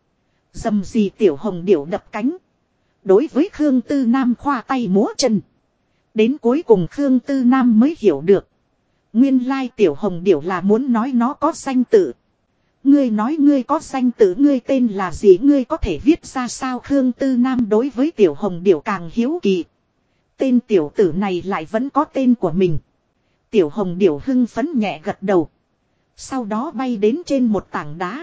gì. Tiểu Hồng Điểu đập cánh. Đối với Khương Tư Nam khoa tay múa chân. Đến cuối cùng Khương Tư Nam mới hiểu được. Nguyên lai Tiểu Hồng Điểu là muốn nói nó có danh tự. Ngươi nói ngươi có danh tự, ngươi tên là gì, ngươi có thể viết ra sao? Khương Tư Nam đối với Tiểu Hồng Điểu càng hiếu kỳ. Tên tiểu tử này lại vẫn có tên của mình. Tiểu Hồng Điểu hưng phấn nhẹ gật đầu. Sau đó bay đến trên một tảng đá.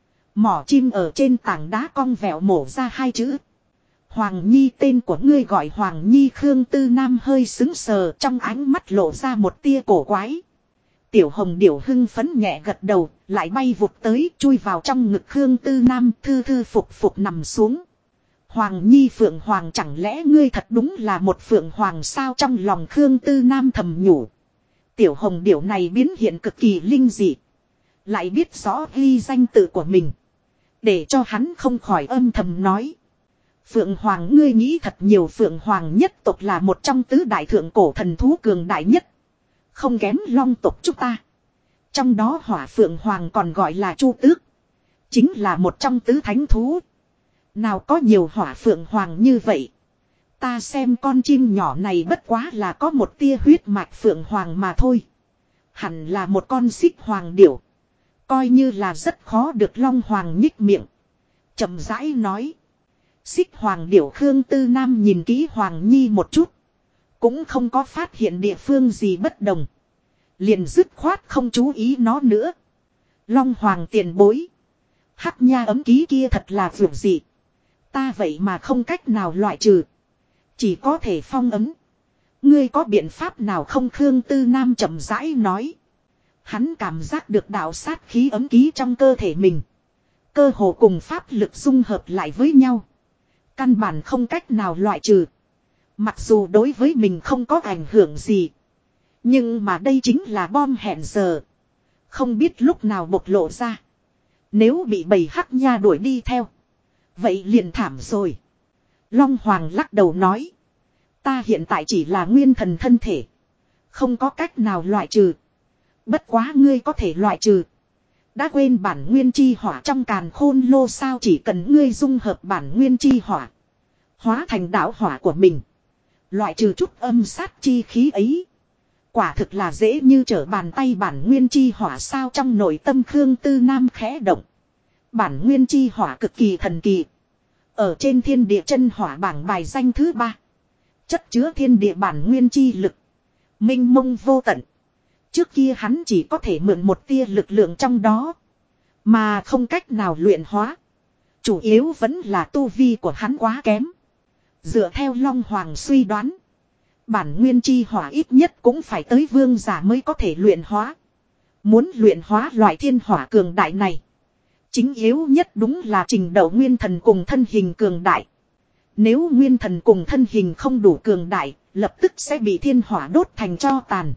Mỏ chim ở trên tảng đá cong vẹo mổ ra hai chữ. Hoàng Nhi. Tên của ngươi gọi Hoàng Nhi. Khương Tư Nam hơi sững sờ, trong ánh mắt lộ ra một tia cổ quái. Tiểu Hồng Điểu hưng phấn nhẹ gật đầu, lại bay vụt tới, chui vào trong ngực Khương Tư Nam, thư phục nằm xuống. Hoàng Nhi Phượng Hoàng, chẳng lẽ ngươi thật đúng là một Phượng Hoàng sao? Trong lòng Khương Tư Nam thầm nhủ. Tiểu Hồng Điểu này biến hiện cực kỳ linh dị. Lại biết rõ ghi danh tự của mình. Để cho hắn không khỏi âm thầm nói. Phượng Hoàng, ngươi nghĩ thật nhiều. Phượng Hoàng nhất tộc là một trong tứ đại thượng cổ thần thú cường đại nhất. Không kém Long tộc chúng ta. Trong đó Hỏa Phượng Hoàng còn gọi là Chu Tước. Chính là một trong tứ thánh thú. Nào có nhiều Hỏa Phượng Hoàng như vậy. Ta xem con chim nhỏ này bất quá là có một tia huyết mạch Phượng Hoàng mà thôi. Hẳn là một con Xích Hoàng Điểu. Coi như là rất khó được. Long Hoàng nhích miệng. Chậm rãi nói. Xích Hoàng Điểu. Khương Tư Nam nhìn kỹ Hoàng Nhi một chút. Cũng không có phát hiện địa phương gì bất đồng. Liền dứt khoát không chú ý nó nữa. Long Hoàng tiền bối. Hắc nha ấm ký kia thật là vượt dị. Ta vậy mà không cách nào loại trừ. Chỉ có thể phong ấm. Ngươi có biện pháp nào không? Khương Tư Nam chậm rãi nói. Hắn cảm giác được đạo sát khí ấm ký trong cơ thể mình. Cơ hồ cùng pháp lực dung hợp lại với nhau. Căn bản không cách nào loại trừ. Mặc dù đối với mình không có ảnh hưởng gì. Nhưng mà đây chính là bom hẹn giờ. Không biết lúc nào bộc lộ ra. Nếu bị bầy hắc nha đuổi đi theo. Vậy liền thảm rồi. Long Hoàng lắc đầu nói. Ta hiện tại chỉ là nguyên thần thân thể. Không có cách nào loại trừ. Bất quá ngươi có thể loại trừ. Đã quên bản nguyên chi hỏa trong càn khôn lô sao? Chỉ cần ngươi dung hợp bản nguyên chi hỏa. Hóa thành đạo hỏa của mình. Loại trừ chút âm sát chi khí ấy. Quả thực là dễ như trở bàn tay. Bản nguyên chi hỏa sao? Trong nội tâm Khương Tư Nam khẽ động. Bản nguyên chi hỏa cực kỳ thần kỳ. Ở trên thiên địa chân hỏa bảng bài danh thứ 3. Chất chứa thiên địa bản nguyên chi lực. Minh mông vô tận. Trước kia hắn chỉ có thể mượn một tia lực lượng trong đó. Mà không cách nào luyện hóa. Chủ yếu vẫn là tu vi của hắn quá kém. Dựa theo Long Hoàng suy đoán. Bản nguyên chi hỏa ít nhất cũng phải tới vương giả mới có thể luyện hóa. Muốn luyện hóa loại thiên hỏa cường đại này. Chính yếu nhất đúng là trình độ nguyên thần cùng thân hình cường đại. Nếu nguyên thần cùng thân hình không đủ cường đại, lập tức sẽ bị thiên hỏa đốt thành tro tàn.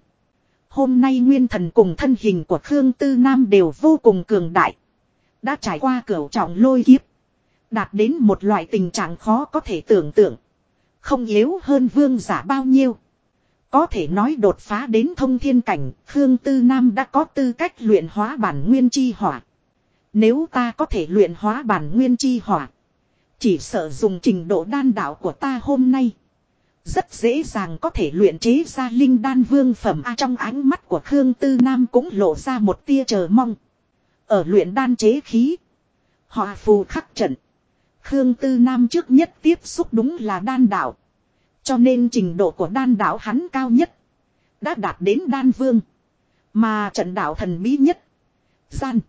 Hôm nay nguyên thần cùng thân hình của Khương Tư Nam đều vô cùng cường đại. Đã trải qua cửu trọng lôi kiếp. Đạt đến một loại tình trạng khó có thể tưởng tượng. Không yếu hơn vương giả bao nhiêu. Có thể nói đột phá đến thông thiên cảnh, Khương Tư Nam đã có tư cách luyện hóa bản nguyên chi hỏa. Nếu ta có thể luyện hóa bản nguyên chi hỏa, chỉ sợ dùng trình độ đan đạo của ta hôm nay, rất dễ dàng có thể luyện chế ra linh đan vương phẩm. Trong ánh mắt của Khương Tư Nam cũng lộ ra một tia chờ mong. Ở luyện đan chế khí, hỏa phù khắc trận, Khương Tư Nam trước nhất tiếp xúc đúng là đan đạo. Cho nên trình độ của đan đạo hắn cao nhất, đã đạt đến đan vương. Mà trận đạo thần bí nhất, gian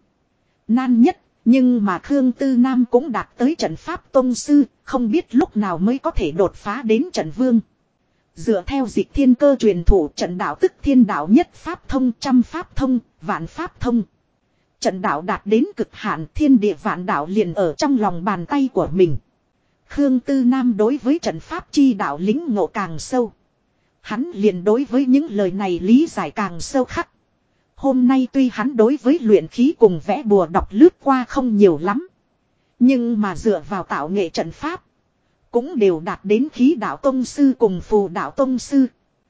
nan nhất, nhưng mà Khương Tư Nam cũng đạt tới trận pháp tông sư, không biết lúc nào mới có thể đột phá đến trận vương. Dựa theo dịch thiên cơ truyền thủ, trận đạo tức thiên đạo nhất pháp thông, trăm pháp thông, vạn pháp thông. Trận đạo đạt đến cực hạn, thiên địa vạn đạo liền ở trong lòng bàn tay của mình. Khương Tư Nam đối với trận pháp chi đạo lĩnh ngộ càng sâu. Hắn liền đối với những lời này lý giải càng sâu khắc. Hôm nay tuy hắn đối với luyện khí cùng vẽ bùa đọc lướt qua không nhiều lắm. Nhưng mà dựa vào tạo nghệ trận pháp, cũng đều đạt đến khí đạo tông sư cùng phù đạo tông sư.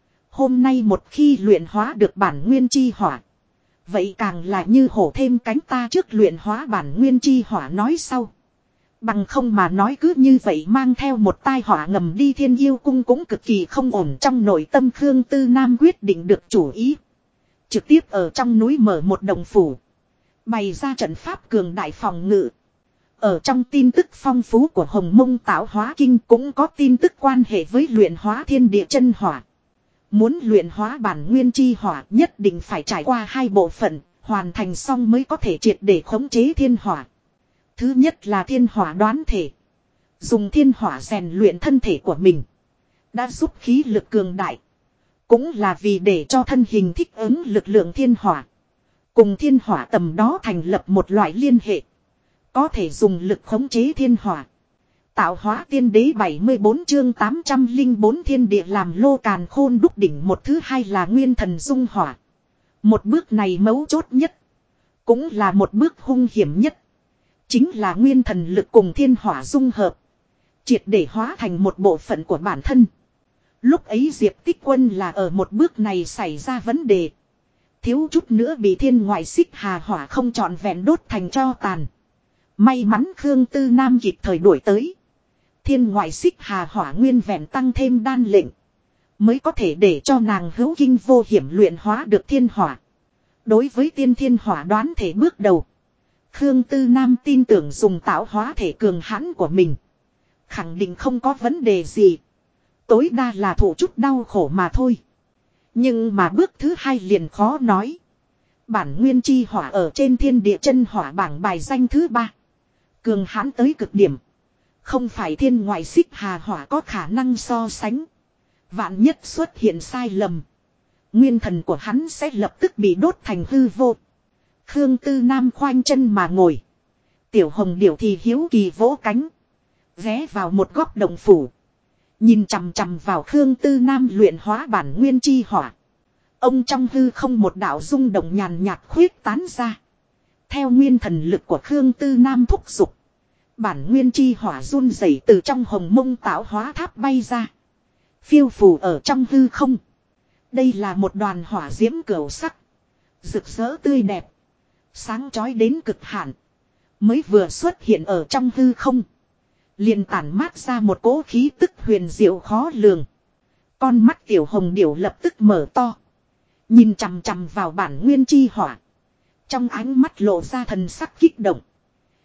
Hôm nay một khi luyện hóa được bản nguyên chi hỏa, vậy càng là như hổ thêm cánh. Ta trước luyện hóa bản nguyên chi hỏa nói sau. Bằng không mà nói cứ như vậy mang theo một tai họa ngầm đi Thiên Yêu Cung cũng cực kỳ không ổn. Trong nội tâm Khương Tư Nam quyết định được chủ ý. Trực tiếp ở trong núi mở một đồng phủ. Bày ra trận pháp cường đại phòng ngự. Ở trong tin tức phong phú của Hồng Mông Tạo Hóa Kinh cũng có tin tức quan hệ với luyện hóa thiên địa chân hỏa. Muốn luyện hóa bản nguyên chi hỏa nhất định phải trải qua hai bộ phận, hoàn thành xong mới có thể triệt để khống chế thiên hỏa. Thứ nhất là thiên hỏa đoán thể. Dùng thiên hỏa rèn luyện thân thể của mình. Đã giúp khí lực cường đại. Cũng là vì để cho thân hình thích ứng lực lượng thiên hỏa. Cùng thiên hỏa tầm đó thành lập một loại liên hệ. Có thể dùng lực khống chế thiên hỏa. Tạo hóa tiên đế 74 chương 804 thiên địa làm lô càn khôn đúc đỉnh. Một thứ hai là nguyên thần dung hỏa. Một bước này mấu chốt nhất. Cũng là một bước hung hiểm nhất. Chính là nguyên thần lực cùng thiên hỏa dung hợp. Triệt để hóa thành một bộ phận của bản thân. Lúc ấy Diệp Tích Quân là ở một bước này xảy ra vấn đề. Thiếu chút nữa bị thiên ngoại xích hà hỏa không trọn vẹn đốt thành tro tàn. May mắn Khương Tư Nam kịp thời đuổi tới. Thiên ngoại xích hà hỏa nguyên vẹn tăng thêm đan lệnh. Mới có thể để cho nàng hữu kinh vô hiểm luyện hóa được thiên hỏa. Đối với tiên thiên hỏa đoán thể bước đầu. Khương Tư Nam tin tưởng dùng tạo hóa thể cường hãn của mình. Khẳng định không có vấn đề gì. Tối đa là thụ chút đau khổ mà thôi. Nhưng mà bước thứ hai liền khó nói. Bản nguyên chi hỏa ở trên thiên địa chân hỏa bảng bài danh thứ 3. Cường hãn tới cực điểm. Không phải thiên ngoại xích hà hỏa có khả năng so sánh. Vạn nhất xuất hiện sai lầm. Nguyên thần của hắn sẽ lập tức bị đốt thành hư vô. Khương Tư Nam khoanh chân mà ngồi. Tiểu Hồng Điểu thì hiếu kỳ vỗ cánh. Ghé vào một góc đồng phủ. Nhìn chằm chằm vào Khương Tư Nam luyện hóa bản nguyên chi hỏa. Ông trong hư không một đạo rung động nhàn nhạt khuyết tán ra. Theo nguyên thần lực của Khương Tư Nam thúc giục. Bản nguyên chi hỏa run rẩy từ trong Hồng Mông Tạo Hóa Tháp bay ra. Phiêu phù ở trong hư không. Đây là một đoàn hỏa diễm cửu sắc. Rực rỡ tươi đẹp. Sáng chói đến cực hạn. Mới vừa xuất hiện ở trong hư không. Liền tản mát ra một cỗ khí tức huyền diệu khó lường. Con mắt Tiểu Hồng Điểu lập tức mở to. Nhìn chằm chằm vào bản nguyên chi hỏa. Trong ánh mắt lộ ra thần sắc kích động.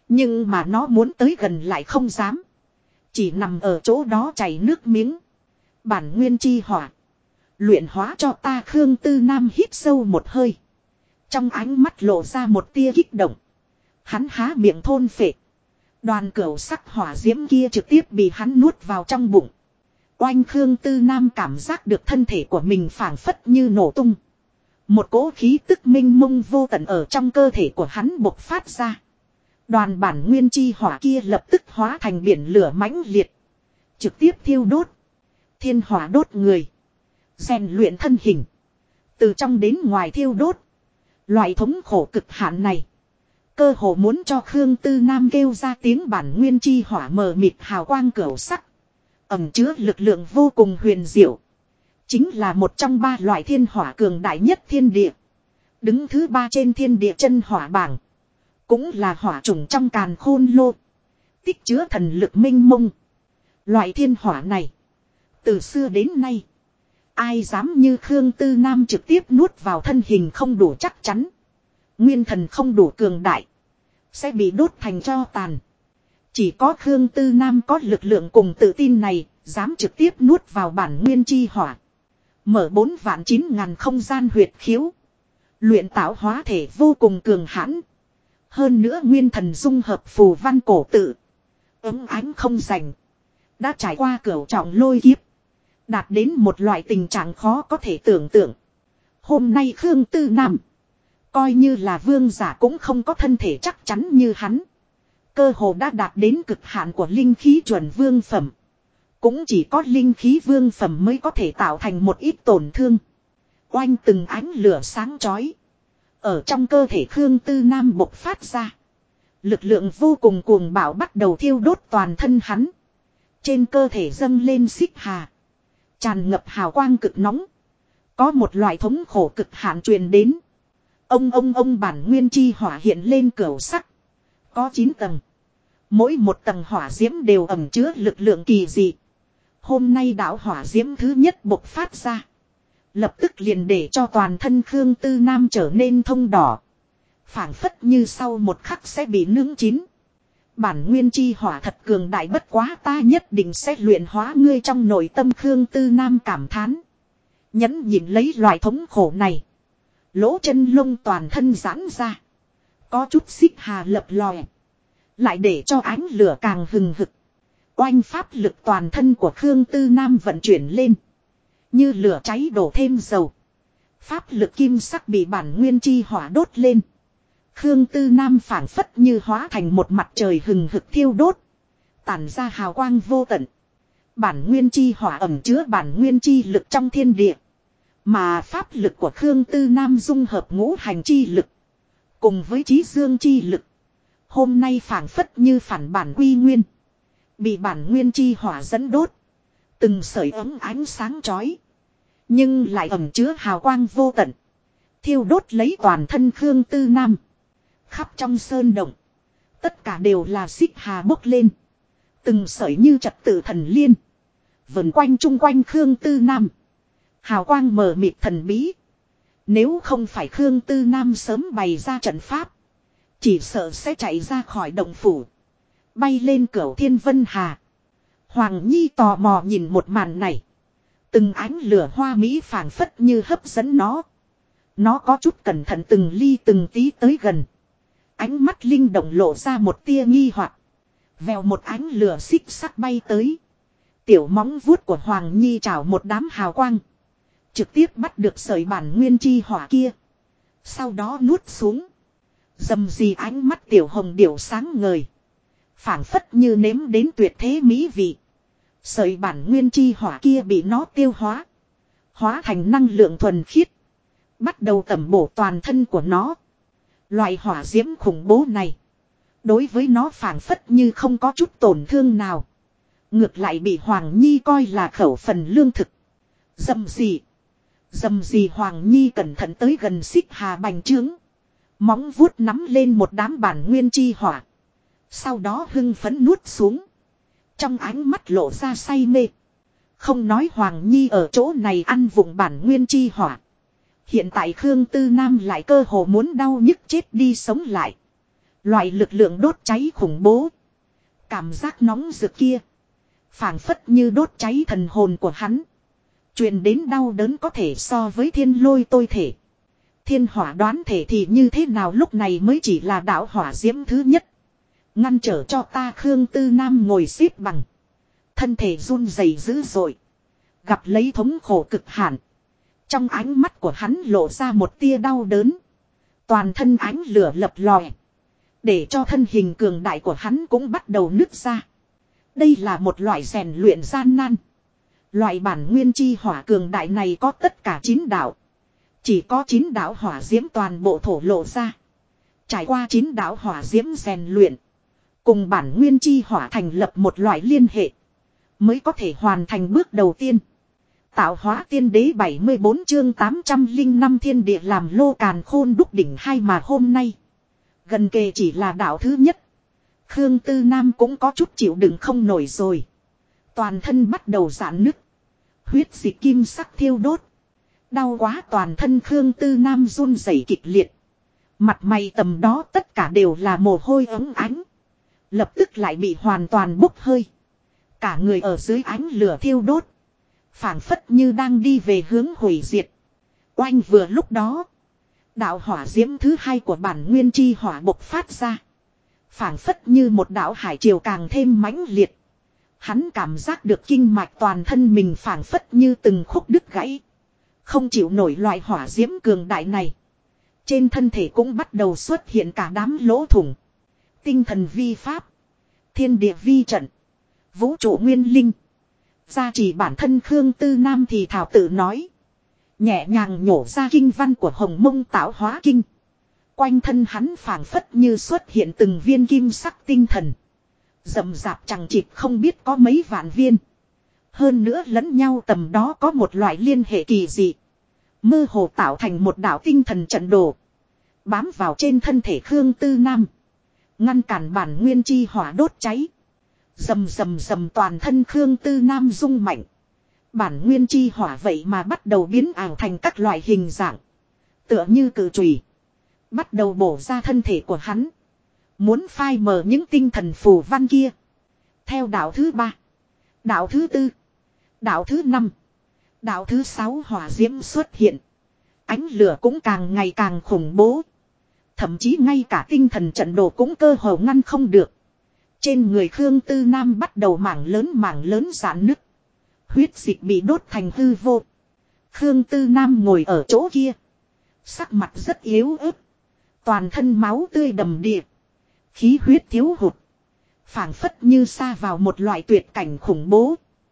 Nhưng mà nó muốn tới gần lại không dám. Chỉ nằm ở chỗ đó chảy nước miếng. Bản nguyên chi hỏa. Luyện hóa cho ta. Khương Tư Nam hít sâu một hơi. Trong ánh mắt lộ ra một tia kích động. Hắn há miệng thôn phệ. Đoàn cửu sắc hỏa diễm kia trực tiếp bị hắn nuốt vào trong bụng. Oanh. Khương Tư Nam cảm giác được thân thể của mình phảng phất như nổ tung. Một cỗ khí tức minh mông vô tận ở trong cơ thể của hắn bộc phát ra. Đoàn bản nguyên chi hỏa kia lập tức hóa thành biển lửa mãnh liệt. Trực tiếp thiêu đốt. Thiên hỏa đốt người. Rèn luyện thân hình. Từ trong đến ngoài thiêu đốt. Loại thống khổ cực hạn này. Cơ hồ muốn cho Khương Tư Nam kêu ra tiếng bản nguyên chi hỏa mờ mịt hào quang cửu sắc. Ẩm chứa lực lượng vô cùng huyền diệu. Chính là một trong ba loại thiên hỏa cường đại nhất thiên địa. Đứng thứ ba trên thiên địa chân hỏa bảng. Cũng là hỏa chủng trong càn khôn lô. Tích chứa thần lực minh mông. Loại thiên hỏa này. Từ xưa đến nay. Ai dám như Khương Tư Nam trực tiếp nuốt vào thân hình không đủ chắc chắn. Nguyên thần không đủ cường đại. Sẽ bị đốt thành tro tàn. Chỉ có Khương Tư Nam có lực lượng cùng tự tin này. Dám trực tiếp nuốt vào bản nguyên chi hỏa. Mở 4.900.000 không gian huyệt khiếu. Luyện tạo hóa thể vô cùng cường hãn. Hơn nữa nguyên thần dung hợp phù văn cổ tự. Ấm ánh không rành. Đã trải qua cửu trọng lôi kiếp. Đạt đến một loại tình trạng khó có thể tưởng tượng. Hôm nay Khương Tư Nam. Coi như là vương giả cũng không có thân thể chắc chắn như hắn. Cơ hồ đã đạt đến cực hạn của linh khí chuẩn vương phẩm. Cũng chỉ có linh khí vương phẩm mới có thể tạo thành một ít tổn thương. Oanh từng ánh lửa sáng chói. Ở trong cơ thể Khương Tư Nam bộc phát ra. Lực lượng vô cùng cuồng bạo bắt đầu thiêu đốt toàn thân hắn. Trên cơ thể dâng lên xích hà. Tràn ngập hào quang cực nóng. Có một loại thống khổ cực hạn truyền đến. Ông bản nguyên chi hỏa hiện lên cửu sắc. Có 9 tầng. Mỗi một tầng hỏa diễm đều ẩn chứa lực lượng kỳ dị. Hôm nay đạo hỏa diễm thứ nhất bộc phát ra. Lập tức liền để cho toàn thân Khương Tư Nam trở nên thông đỏ. Phảng phất như sau một khắc sẽ bị nướng chín. Bản nguyên chi hỏa thật cường đại bất quá ta nhất định sẽ luyện hóa ngươi trong nội tâm. Khương Tư Nam cảm thán. Nhẫn nhịn lấy loại thống khổ này. Lỗ chân lông toàn thân giãn ra. Có chút xích hà lập lòe. Lại để cho ánh lửa càng hừng hực. Oanh pháp lực toàn thân của Khương Tư Nam vận chuyển lên. Như lửa cháy đổ thêm dầu. Pháp lực kim sắc bị bản nguyên chi hỏa đốt lên. Khương Tư Nam phảng phất như hóa thành một mặt trời hừng hực thiêu đốt. Tản ra hào quang vô tận. Bản nguyên chi hỏa ẩn chứa bản nguyên chi lực trong thiên địa. Mà pháp lực của Khương Tư Nam dung hợp ngũ hành chi lực. Cùng với chí dương chi lực. Hôm nay phảng phất như phản bản quy nguyên. Bị bản nguyên chi hỏa dẫn đốt. Từng sợi ấm ánh sáng chói. Nhưng lại ẩn chứa hào quang vô tận. Thiêu đốt lấy toàn thân Khương Tư Nam. Khắp trong sơn động. Tất cả đều là xích hà bốc lên. Từng sợi như trật tự thần liên. Vần quanh chung quanh Khương Tư Nam. Hào quang mờ mịt thần bí. Nếu không phải Khương Tư Nam sớm bày ra trận pháp. Chỉ sợ sẽ chạy ra khỏi động phủ. Bay lên cửu thiên vân hà. Hoàng Nhi tò mò nhìn một màn này. Từng ánh lửa hoa mỹ phảng phất như hấp dẫn nó. Nó có chút cẩn thận từng ly từng tí tới gần. Ánh mắt linh động lộ ra một tia nghi hoặc. Vèo một ánh lửa xích sắc bay tới. Tiểu móng vuốt của Hoàng Nhi trào một đám hào quang. Trực tiếp bắt được sợi bản nguyên chi hỏa kia. Sau đó nuốt xuống. Dầm gì ánh mắt tiểu hồng điểu sáng ngời. Phảng phất như nếm đến tuyệt thế mỹ vị. Sợi bản nguyên chi hỏa kia bị nó tiêu hóa. Hóa thành năng lượng thuần khiết. Bắt đầu tẩm bổ toàn thân của nó. Loại hỏa diễm khủng bố này. Đối với nó phảng phất như không có chút tổn thương nào. Ngược lại bị Hoàng Nhi coi là khẩu phần lương thực. Dầm gì Hoàng Nhi cẩn thận tới gần xích hà bành trướng. Móng vuốt nắm lên một đám bản nguyên chi hỏa. Sau đó hưng phấn nuốt xuống. Trong ánh mắt lộ ra say mê. Không nói Hoàng Nhi ở chỗ này ăn vụng bản nguyên chi hỏa. Hiện tại Khương Tư Nam lại cơ hồ muốn đau nhức chết đi sống lại. Loại lực lượng đốt cháy khủng bố. Cảm giác nóng rực kia. Phảng phất như đốt cháy thần hồn của hắn. Truyền đến đau đớn có thể so với thiên lôi tôi thể. Thiên hỏa đoán thể thì như thế nào lúc này mới chỉ là đạo hỏa diễm thứ nhất. Ngăn trở cho ta Khương Tư Nam ngồi xếp bằng. Thân thể run rẩy dữ dội. Gặp lấy thống khổ cực hạn. Trong ánh mắt của hắn lộ ra một tia đau đớn. Toàn thân ánh lửa lập lòe. Để cho thân hình cường đại của hắn cũng bắt đầu nứt ra. Đây là một loại rèn luyện gian nan. Loại bản nguyên chi hỏa cường đại này có tất cả 9 đạo. Chỉ có 9 đạo hỏa diễm toàn bộ thổ lộ ra. Trải qua 9 đạo hỏa diễm rèn luyện. Cùng bản nguyên chi hỏa thành lập một loại liên hệ. Mới có thể hoàn thành bước đầu tiên. Tạo hóa tiên đế 74 chương 805 thiên địa làm lô càn khôn đúc đỉnh hai mà hôm nay. Gần kề chỉ là đạo thứ nhất. Khương Tư Nam cũng có chút chịu đựng không nổi rồi. Toàn thân bắt đầu giãn nứt. Huyết dịch kim sắc thiêu đốt. Đau quá toàn thân Khương Tư Nam run rẩy kịch liệt. Mặt mày tầm đó tất cả đều là mồ hôi ấm ánh. Lập tức lại bị hoàn toàn bốc hơi. Cả người ở dưới ánh lửa thiêu đốt. Phảng phất như đang đi về hướng hủy diệt. Oanh vừa lúc đó. Đạo hỏa diễm thứ hai của bản nguyên chi hỏa bộc phát ra. Phảng phất như một đạo hải triều càng thêm mãnh liệt. Hắn cảm giác được kinh mạch toàn thân mình phảng phất như từng khúc đứt gãy. Không chịu nổi loại hỏa diễm cường đại này. Trên thân thể cũng bắt đầu xuất hiện cả đám lỗ thủng. Tinh thần vi pháp. Thiên địa vi trận. Vũ trụ nguyên linh. Gia trì bản thân Khương Tư Nam thì thảo tự nói. Nhẹ nhàng nhổ ra kinh văn của Hồng Mông Tạo Hóa Kinh. Quanh thân hắn phảng phất như xuất hiện từng viên kim sắc tinh thần. Rậm rạp chẳng chịt không biết có mấy vạn viên. Hơn nữa lẫn nhau tầm đó có một loại liên hệ kỳ dị. Mơ hồ tạo thành một đạo tinh thần trận đồ. Bám vào trên thân thể Khương Tư Nam. Ngăn cản bản nguyên chi hỏa đốt cháy. Rầm rầm rầm toàn thân Khương Tư Nam rung mạnh. Bản nguyên chi hỏa vậy mà bắt đầu biến ảo thành các loại hình dạng. Tựa như cự chùy. Bắt đầu bổ ra thân thể của hắn. Muốn phai mờ những tinh thần phù văn kia. Theo đạo thứ 3. Đạo thứ 4. Đạo thứ 5. Đạo thứ 6 hỏa diễm xuất hiện. Ánh lửa cũng càng ngày càng khủng bố. Thậm chí ngay cả tinh thần trận đồ cũng cơ hồ ngăn không được. Trên người Khương Tư Nam bắt đầu mảng lớn giãn nứt. Huyết dịch bị đốt thành hư vô. Khương Tư Nam ngồi ở chỗ kia. Sắc mặt rất yếu ớt. Toàn thân máu tươi đầm đìa. Khí huyết thiếu hụt. Phảng phất như sa vào một loại tuyệt cảnh khủng bố.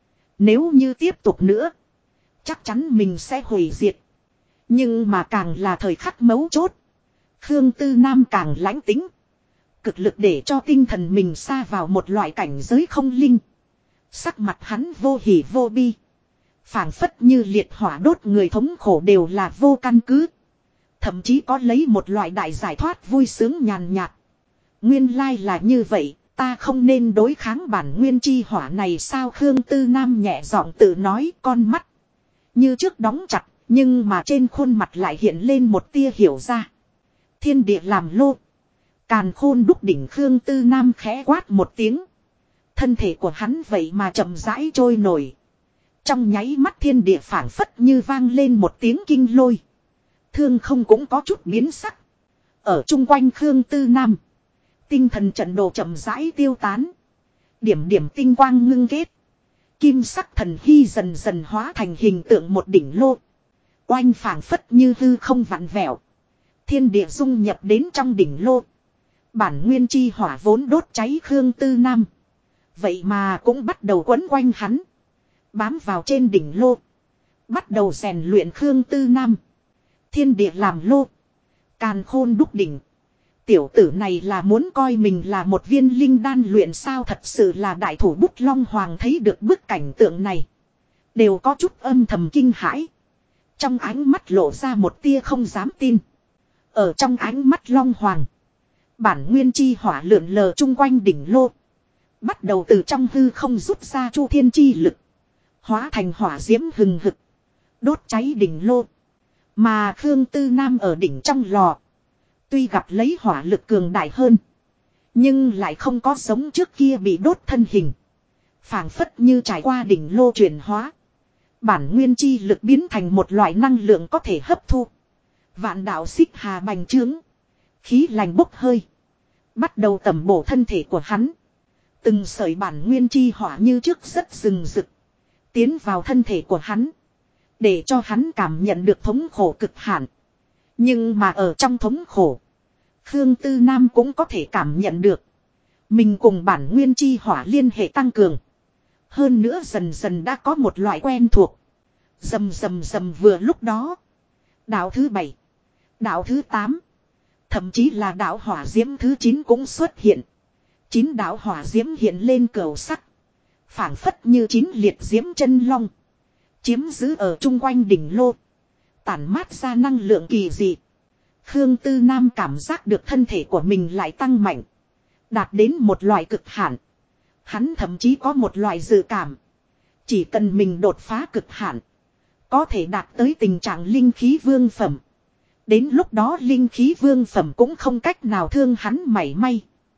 Nếu như tiếp tục nữa. Chắc chắn mình sẽ hủy diệt. Nhưng mà càng là thời khắc mấu chốt. Khương Tư Nam càng lãnh tĩnh. Cực lực để cho tinh thần mình sa vào một loại cảnh giới không linh. Sắc mặt hắn vô hỉ vô bi. Phảng phất như liệt hỏa đốt người thống khổ đều là vô căn cứ. Thậm chí có lấy một loại đại giải thoát vui sướng nhàn nhạt. Nguyên lai là như vậy, ta không nên đối kháng bản nguyên chi hỏa này sao Khương Tư Nam nhẹ giọng tự nói con mắt. Như trước đóng chặt, nhưng mà trên khuôn mặt lại hiện lên một tia hiểu ra. Thiên địa làm lô. Càn khôn đúc đỉnh Khương Tư Nam khẽ quát một tiếng. Thân thể của hắn vậy mà chậm rãi trôi nổi. Trong nháy mắt thiên địa phảng phất như vang lên một tiếng kinh lôi. Thương không cũng có chút biến sắc. Ở chung quanh Khương Tư Nam. Tinh thần trận đồ chậm rãi tiêu tán. Điểm điểm tinh quang ngưng kết. Kim sắc thần hy dần dần hóa thành hình tượng một đỉnh lô. Oanh phảng phất như hư không vặn vẹo. Thiên địa dung nhập đến trong đỉnh lô. Bản nguyên chi hỏa vốn đốt cháy Khương Tư Nam. Vậy mà cũng bắt đầu quấn quanh hắn. Bám vào trên đỉnh lô. Bắt đầu rèn luyện Khương Tư Nam. Thiên địa làm lô. Càn khôn đúc đỉnh. Tiểu tử này là muốn coi mình là một viên linh đan luyện sao thật sự là đại thủ bút Long Hoàng thấy được bức cảnh tượng này. Đều có chút âm thầm kinh hãi. Trong ánh mắt lộ ra một tia không dám tin. Ở trong ánh mắt Long Hoàng. Bản nguyên chi hỏa lượn lờ chung quanh đỉnh lô. Bắt đầu từ trong hư không rút ra chu thiên chi lực. Hóa thành hỏa diễm hừng hực. Đốt cháy đỉnh lô. Mà Khương Tư Nam ở đỉnh trong lò. Tuy gặp lấy hỏa lực cường đại hơn. Nhưng lại không có giống trước kia bị đốt thân hình. Phảng phất như trải qua đỉnh lô chuyển hóa. Bản nguyên chi lực biến thành một loại năng lượng có thể hấp thu. Vạn đạo xích hà bành trướng. Khí lành bốc hơi. Bắt đầu tẩm bổ thân thể của hắn. Từng sợi bản nguyên chi hỏa như trước rất rừng rực. Tiến vào thân thể của hắn. Để cho hắn cảm nhận được thống khổ cực hạn. Nhưng mà ở trong thống khổ. Khương Tư Nam cũng có thể cảm nhận được. Mình cùng bản nguyên chi hỏa liên hệ tăng cường. Hơn nữa dần dần đã có một loại quen thuộc. Rầm rầm rầm vừa lúc đó. Đạo thứ 7. Đạo thứ 8. Thậm chí là đạo hỏa diễm thứ 9 cũng xuất hiện. 9 đạo hỏa diễm hiện lên cửu sắc. Phảng phất như 9 liệt diễm chân long. Chiếm giữ ở chung quanh đỉnh lô. Tản mát ra năng lượng kỳ dị. Khương Tư Nam cảm giác được thân thể của mình lại tăng mạnh. Đạt đến một loại cực hạn. Hắn thậm chí có một loại dự cảm. Chỉ cần mình đột phá cực hạn. Có thể đạt tới tình trạng linh khí vương phẩm. Đến lúc đó linh khí vương phẩm cũng không cách nào thương hắn mảy may.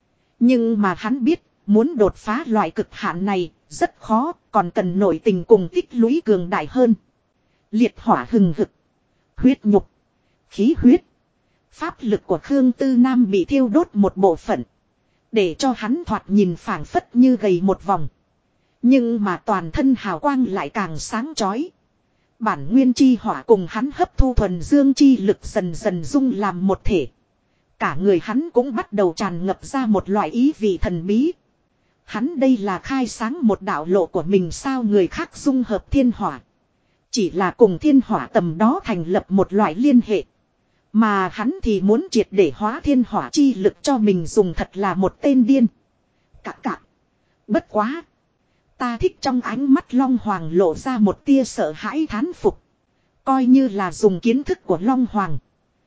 Nhưng mà hắn biết, muốn đột phá loại cực hạn này, rất khó, còn cần nội tình cùng tích lũy cường đại hơn. Liệt hỏa hừng hực. Huyết nhục. Khí huyết. Pháp lực của Khương Tư Nam bị thiêu đốt một bộ phận. Để cho hắn thoạt nhìn phảng phất như gầy một vòng. Nhưng mà toàn thân hào quang lại càng sáng chói. Bản nguyên chi hỏa cùng hắn hấp thu thuần dương chi lực dần dần dung làm một thể. Cả người hắn cũng bắt đầu tràn ngập ra một loại ý vị thần bí. Hắn đây là khai sáng một đạo lộ của mình sao người khác dung hợp thiên hỏa. Chỉ là cùng thiên hỏa tầm đó thành lập một loại liên hệ. Mà hắn thì muốn triệt để hóa thiên hỏa chi lực cho mình dùng thật là một tên điên. Cạ. Bất quá. Ta thích trong ánh mắt Long Hoàng lộ ra một tia sợ hãi thán phục. Coi như là dùng kiến thức của Long Hoàng.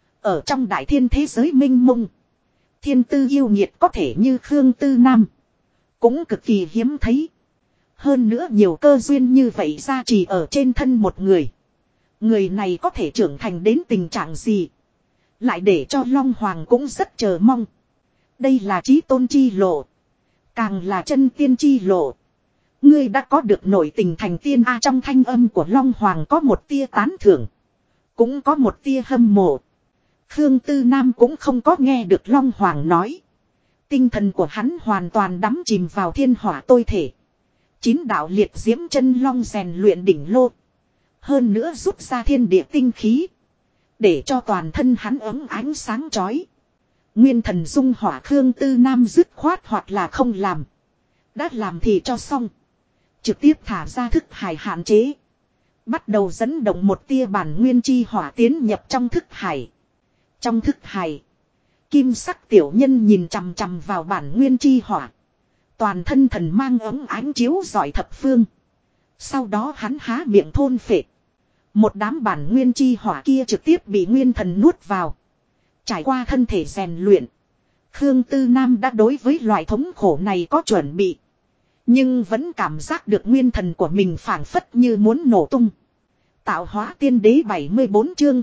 Ở trong đại thiên thế giới minh mông. Thiên tư yêu nghiệt có thể như Khương Tư Nam. Cũng cực kỳ hiếm thấy. Hơn nữa nhiều cơ duyên như vậy ra chỉ ở trên thân một người. Người này có thể trưởng thành đến tình trạng gì. Lại để cho Long Hoàng cũng rất chờ mong. Đây là chí tôn chi lộ. Càng là chân tiên chi lộ. Ngươi đã có được nội tình thành tiên a trong thanh âm của Long Hoàng có một tia tán thưởng. Cũng có một tia hâm mộ. Khương Tư Nam cũng không có nghe được Long Hoàng nói. Tinh thần của hắn hoàn toàn đắm chìm vào thiên hỏa tôi thể. 9 đạo liệt diễm chân long rèn luyện đỉnh lô. Hơn nữa rút ra thiên địa tinh khí. Để cho toàn thân hắn ấm ánh sáng chói. Nguyên thần dung hỏa Khương Tư Nam dứt khoát hoặc là không làm. Đã làm thì cho xong. Trực tiếp thả ra thức hải hạn chế. Bắt đầu dẫn động một tia bản nguyên chi hỏa tiến nhập trong thức hải. Trong thức hải. Kim sắc tiểu nhân nhìn chằm chằm vào bản nguyên chi hỏa. Toàn thân thần mang ấm ánh chiếu rọi thập phương. Sau đó hắn há miệng thôn phệ. Một đám bản nguyên chi hỏa kia trực tiếp bị nguyên thần nuốt vào. Trải qua thân thể rèn luyện. Khương Tư Nam đã đối với loại thống khổ này có chuẩn bị. Nhưng vẫn cảm giác được nguyên thần của mình phảng phất như muốn nổ tung. Tạo hóa tiên đế 74 chương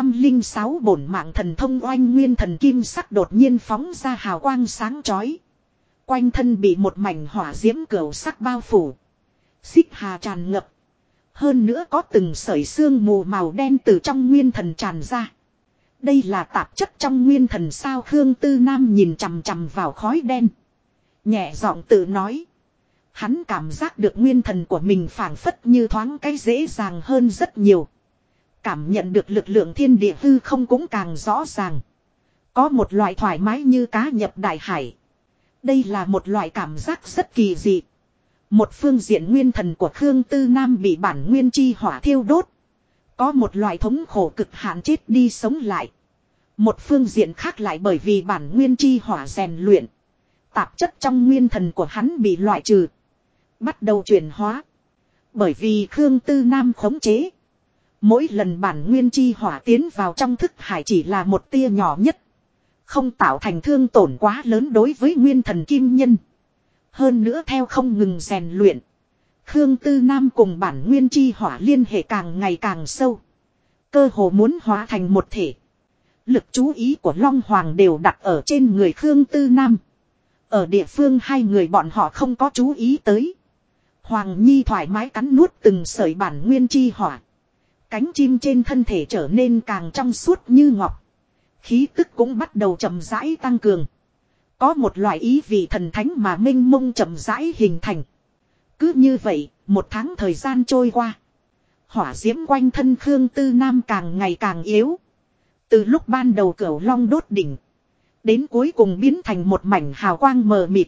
806 bổn mạng thần thông oanh nguyên thần kim sắc đột nhiên phóng ra hào quang sáng chói. Quanh thân bị một mảnh hỏa diễm cửu sắc bao phủ. Xích hà tràn ngập. Hơn nữa có từng sợi xương mù màu đen từ trong nguyên thần tràn ra. Đây là tạp chất trong nguyên thần sao Khương Tư Nam nhìn chằm chằm vào khói đen. Nhẹ giọng tự nói. Hắn cảm giác được nguyên thần của mình phảng phất như thoáng cái dễ dàng hơn rất nhiều. Cảm nhận được lực lượng thiên địa hư không cũng càng rõ ràng. Có một loại thoải mái như cá nhập đại hải. Đây là một loại cảm giác rất kỳ dị. Một phương diện nguyên thần của Khương Tư Nam bị bản nguyên chi hỏa thiêu đốt. Có một loại thống khổ cực hạn chết đi sống lại. Một phương diện khác lại bởi vì bản nguyên chi hỏa rèn luyện. Tạp chất trong nguyên thần của hắn bị loại trừ. Bắt đầu chuyển hóa. Bởi vì Khương Tư Nam khống chế. Mỗi lần bản nguyên chi hỏa tiến vào trong thức hải chỉ là một tia nhỏ nhất. Không tạo thành thương tổn quá lớn đối với nguyên thần kim nhân. Hơn nữa theo không ngừng rèn luyện. Khương Tư Nam cùng bản nguyên chi hỏa liên hệ càng ngày càng sâu. Cơ hồ muốn hóa thành một thể. Lực chú ý của Long Hoàng đều đặt ở trên người Khương Tư Nam. Ở địa phương hai người bọn họ không có chú ý tới. Hoàng Nhi thoải mái cắn nuốt từng sợi bản nguyên chi hỏa. Cánh chim trên thân thể trở nên càng trong suốt như ngọc. Khí tức cũng bắt đầu chậm rãi tăng cường. Có một loại ý vị thần thánh mà mênh mông chậm rãi hình thành. Cứ như vậy, một tháng thời gian trôi qua. Hỏa diễm quanh thân Khương Tư Nam càng ngày càng yếu. Từ lúc ban đầu Cửu Long đốt đỉnh. Đến cuối cùng biến thành một mảnh hào quang mờ mịt.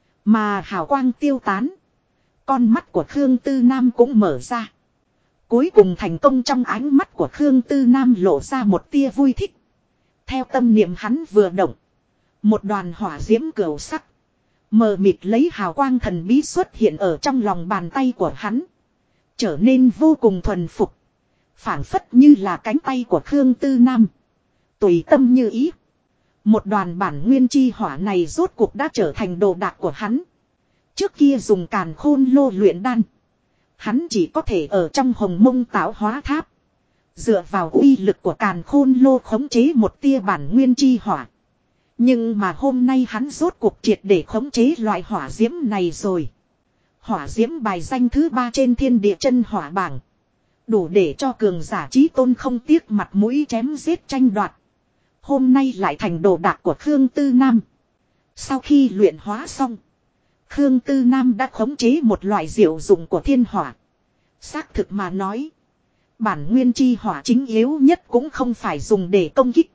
Mà hào quang tiêu tán. Con mắt của Khương Tư Nam cũng mở ra. Cuối cùng thành công trong ánh mắt của Khương Tư Nam lộ ra một tia vui thích. Theo tâm niệm hắn vừa động. Một đoàn hỏa diễm cửu sắc. Mờ mịt lấy hào quang thần bí xuất hiện ở trong lòng bàn tay của hắn. Trở nên vô cùng thuần phục. Phảng phất như là cánh tay của Khương Tư Nam. Tùy tâm như ý. Một đoàn bản nguyên chi hỏa này rốt cuộc đã trở thành đồ đạc của hắn. Trước kia dùng càn khôn lô luyện đan. Hắn chỉ có thể ở trong hồng mông tạo hóa tháp. Dựa vào uy lực của càn khôn lô khống chế một tia bản nguyên chi hỏa. Nhưng mà hôm nay hắn rốt cuộc triệt để khống chế loại hỏa diễm này rồi. Hỏa diễm bài danh thứ 3 trên thiên địa chân hỏa bảng. Đủ để cho cường giả chí tôn không tiếc mặt mũi chém giết tranh đoạt. Hôm nay lại thành đồ đạc của Khương Tư Nam. Sau khi luyện hóa xong. Khương Tư Nam đã khống chế một loại diệu dụng của thiên hỏa. Xác thực mà nói. Bản nguyên chi hỏa chính yếu nhất cũng không phải dùng để công kích.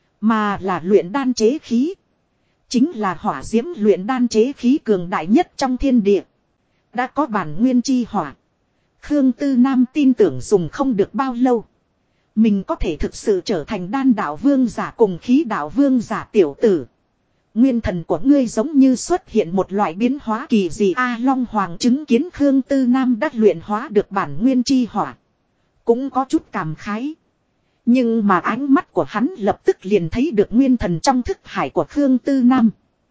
Mà là luyện đan chế khí. Chính là hỏa diễm luyện đan chế khí cường đại nhất trong thiên địa. Đã có bản nguyên chi hỏa. Khương Tư Nam tin tưởng dùng không được bao lâu. Mình có thể thực sự trở thành đan đạo vương giả cùng khí đạo vương giả tiểu tử. Nguyên thần của ngươi giống như xuất hiện một loại biến hóa kỳ dị. Long Hoàng chứng kiến Khương Tư Nam đã luyện hóa được bản nguyên chi hỏa. Cũng có chút cảm khái. Nhưng mà ánh mắt của hắn lập tức liền thấy được nguyên thần trong thức hải của Khương Tư Nam.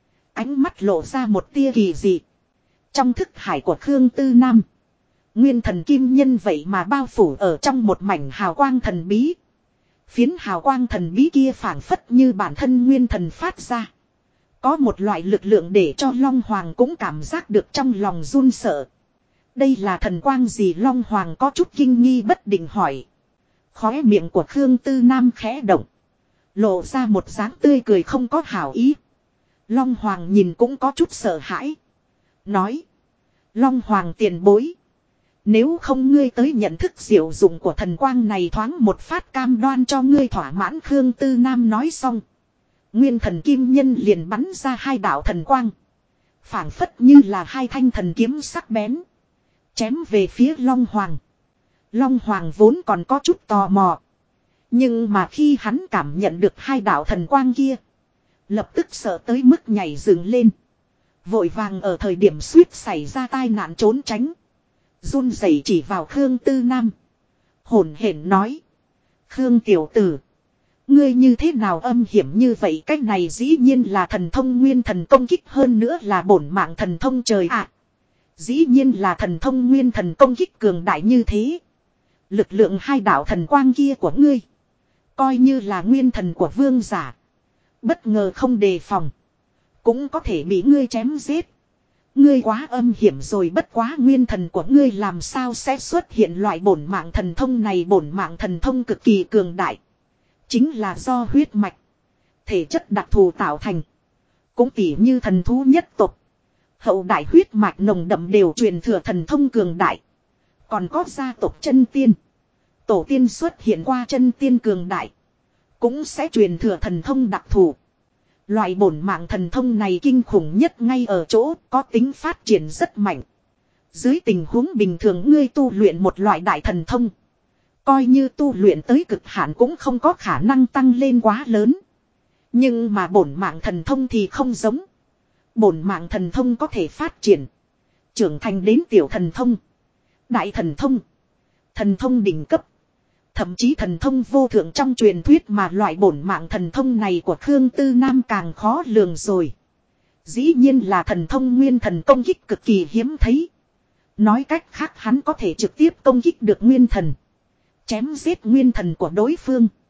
Ánh mắt lộ ra một tia kỳ dị. Trong thức hải của Khương Tư Nam. Nguyên thần kim nhân vậy mà bao phủ ở trong một mảnh hào quang thần bí. Phiến hào quang thần bí kia phảng phất như bản thân nguyên thần phát ra. Có một loại lực lượng để cho Long Hoàng cũng cảm giác được trong lòng run sợ. Đây là thần quang gì? Long Hoàng có chút kinh nghi bất định hỏi. Khóe miệng của Khương Tư Nam khẽ động. Lộ ra một dáng tươi cười không có hảo ý. Long Hoàng nhìn cũng có chút sợ hãi. Nói. Long Hoàng tiền bối. Nếu không ngươi tới nhận thức diệu dụng của thần quang này thoáng một phát cam đoan cho ngươi thỏa mãn. Khương Tư Nam nói xong. Nguyên thần kim nhân liền bắn ra hai đạo thần quang. Phảng phất như là hai thanh thần kiếm sắc bén. Chém về phía Long Hoàng. Long Hoàng vốn còn có chút tò mò. Nhưng mà khi hắn cảm nhận được hai đạo thần quang kia. Lập tức sợ tới mức nhảy dựng lên. Vội vàng ở thời điểm suýt xảy ra tai nạn trốn tránh. Run rẩy chỉ vào Khương Tư Nam. Hổn hển nói. Khương tiểu tử. Ngươi như thế nào âm hiểm như vậy? Cách này dĩ nhiên là thần thông nguyên thần công kích, hơn nữa là bổn mạng thần thông trời ạ. Dĩ nhiên là thần thông nguyên thần công kích cường đại như thế. Lực lượng hai đạo thần quang kia của ngươi. Coi như là nguyên thần của vương giả. Bất ngờ không đề phòng. Cũng có thể bị ngươi chém giết. Ngươi quá âm hiểm rồi, bất quá nguyên thần của ngươi làm sao sẽ xuất hiện loại bổn mạng thần thông này? Bổn mạng thần thông cực kỳ cường đại. Chính là do huyết mạch. Thể chất đặc thù tạo thành. Cũng tỉ như thần thú nhất tộc. Hậu đại huyết mạch nồng đậm đều truyền thừa thần thông cường đại. Còn có gia tộc chân tiên. Tổ tiên xuất hiện qua chân tiên cường đại. Cũng sẽ truyền thừa thần thông đặc thù. Loại bổn mạng thần thông này kinh khủng nhất ngay ở chỗ có tính phát triển rất mạnh. Dưới tình huống bình thường ngươi tu luyện một loại đại thần thông. Coi như tu luyện tới cực hạn cũng không có khả năng tăng lên quá lớn. Nhưng mà bổn mạng thần thông thì không giống. Bổn mạng thần thông có thể phát triển. Trưởng thành đến tiểu thần thông. Đại thần thông. Thần thông đỉnh cấp. Thậm chí thần thông vô thượng trong truyền thuyết, mà loại bổn mạng thần thông này của Khương Tư Nam càng khó lường rồi. Dĩ nhiên là thần thông nguyên thần công kích cực kỳ hiếm thấy. Nói cách khác hắn có thể trực tiếp công kích được nguyên thần. Chém giết nguyên thần của đối phương.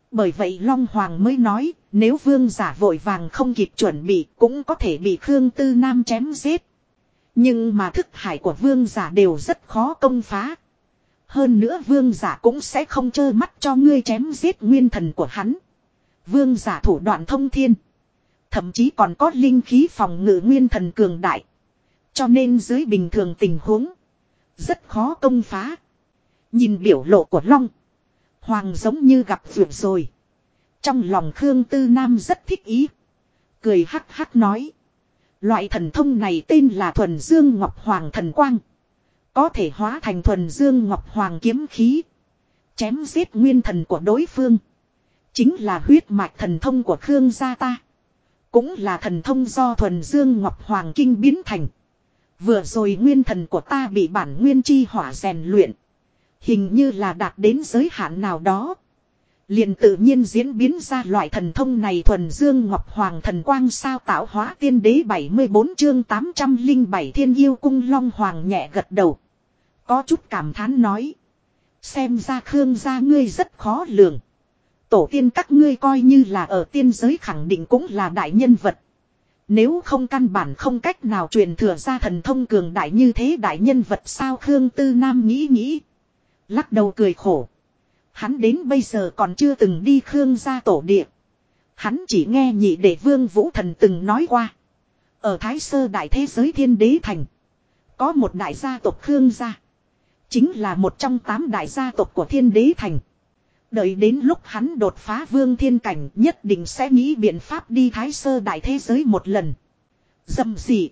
Bởi vậy Long Hoàng mới nói, nếu vương giả vội vàng không kịp chuẩn bị cũng có thể bị Khương Tư Nam chém giết. Nhưng mà thức hải của vương giả đều rất khó công phá. Hơn nữa vương giả cũng sẽ không trơ mắt cho ngươi chém giết nguyên thần của hắn. Vương giả thủ đoạn thông thiên. Thậm chí còn có linh khí phòng ngự nguyên thần cường đại. Cho nên dưới bình thường tình huống, rất khó công phá. Nhìn biểu lộ của Long Hoàng giống như gặp vượt rồi. Trong lòng Khương Tư Nam rất thích ý. Cười hắc hắc nói. Loại thần thông này tên là Thuần Dương Ngọc Hoàng Thần Quang. Có thể hóa thành Thuần Dương Ngọc Hoàng kiếm khí. Chém giết nguyên thần của đối phương. Chính là huyết mạch thần thông của Khương gia ta. Cũng là thần thông do Thuần Dương Ngọc Hoàng Kinh biến thành. Vừa rồi nguyên thần của ta bị bản nguyên chi hỏa rèn luyện. Hình như là đạt đến giới hạn nào đó. Liền tự nhiên diễn biến ra loại thần thông này. Thuần Dương Ngọc Hoàng Thần Quang sao tạo hóa tiên đế 74 chương 807 Thiên Yêu Cung. Long Hoàng nhẹ gật đầu. Có chút cảm thán nói. Xem ra Khương gia ngươi rất khó lường. Tổ tiên các ngươi coi như là ở tiên giới khẳng định cũng là đại nhân vật. Nếu không căn bản không cách nào truyền thừa ra thần thông cường đại như thế. Đại nhân vật sao? Khương Tư Nam nghĩ. Lắc đầu cười khổ. Hắn đến bây giờ còn chưa từng đi Khương gia tổ địa. Hắn chỉ nghe nhị đệ Vương Vũ Thần từng nói qua. Ở Thái Sơ đại thế giới Thiên Đế Thành. Có một đại gia tộc Khương gia. Chính là một trong 8 đại gia tộc của Thiên Đế Thành. Đợi đến lúc hắn đột phá vương thiên cảnh nhất định sẽ nghĩ biện pháp đi Thái Sơ đại thế giới một lần. Dầm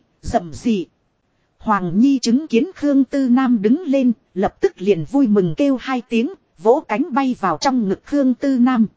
gì. Hoàng Nhi chứng kiến Khương Tư Nam đứng lên, lập tức liền vui mừng kêu 2 tiếng, vỗ cánh bay vào trong ngực Khương Tư Nam.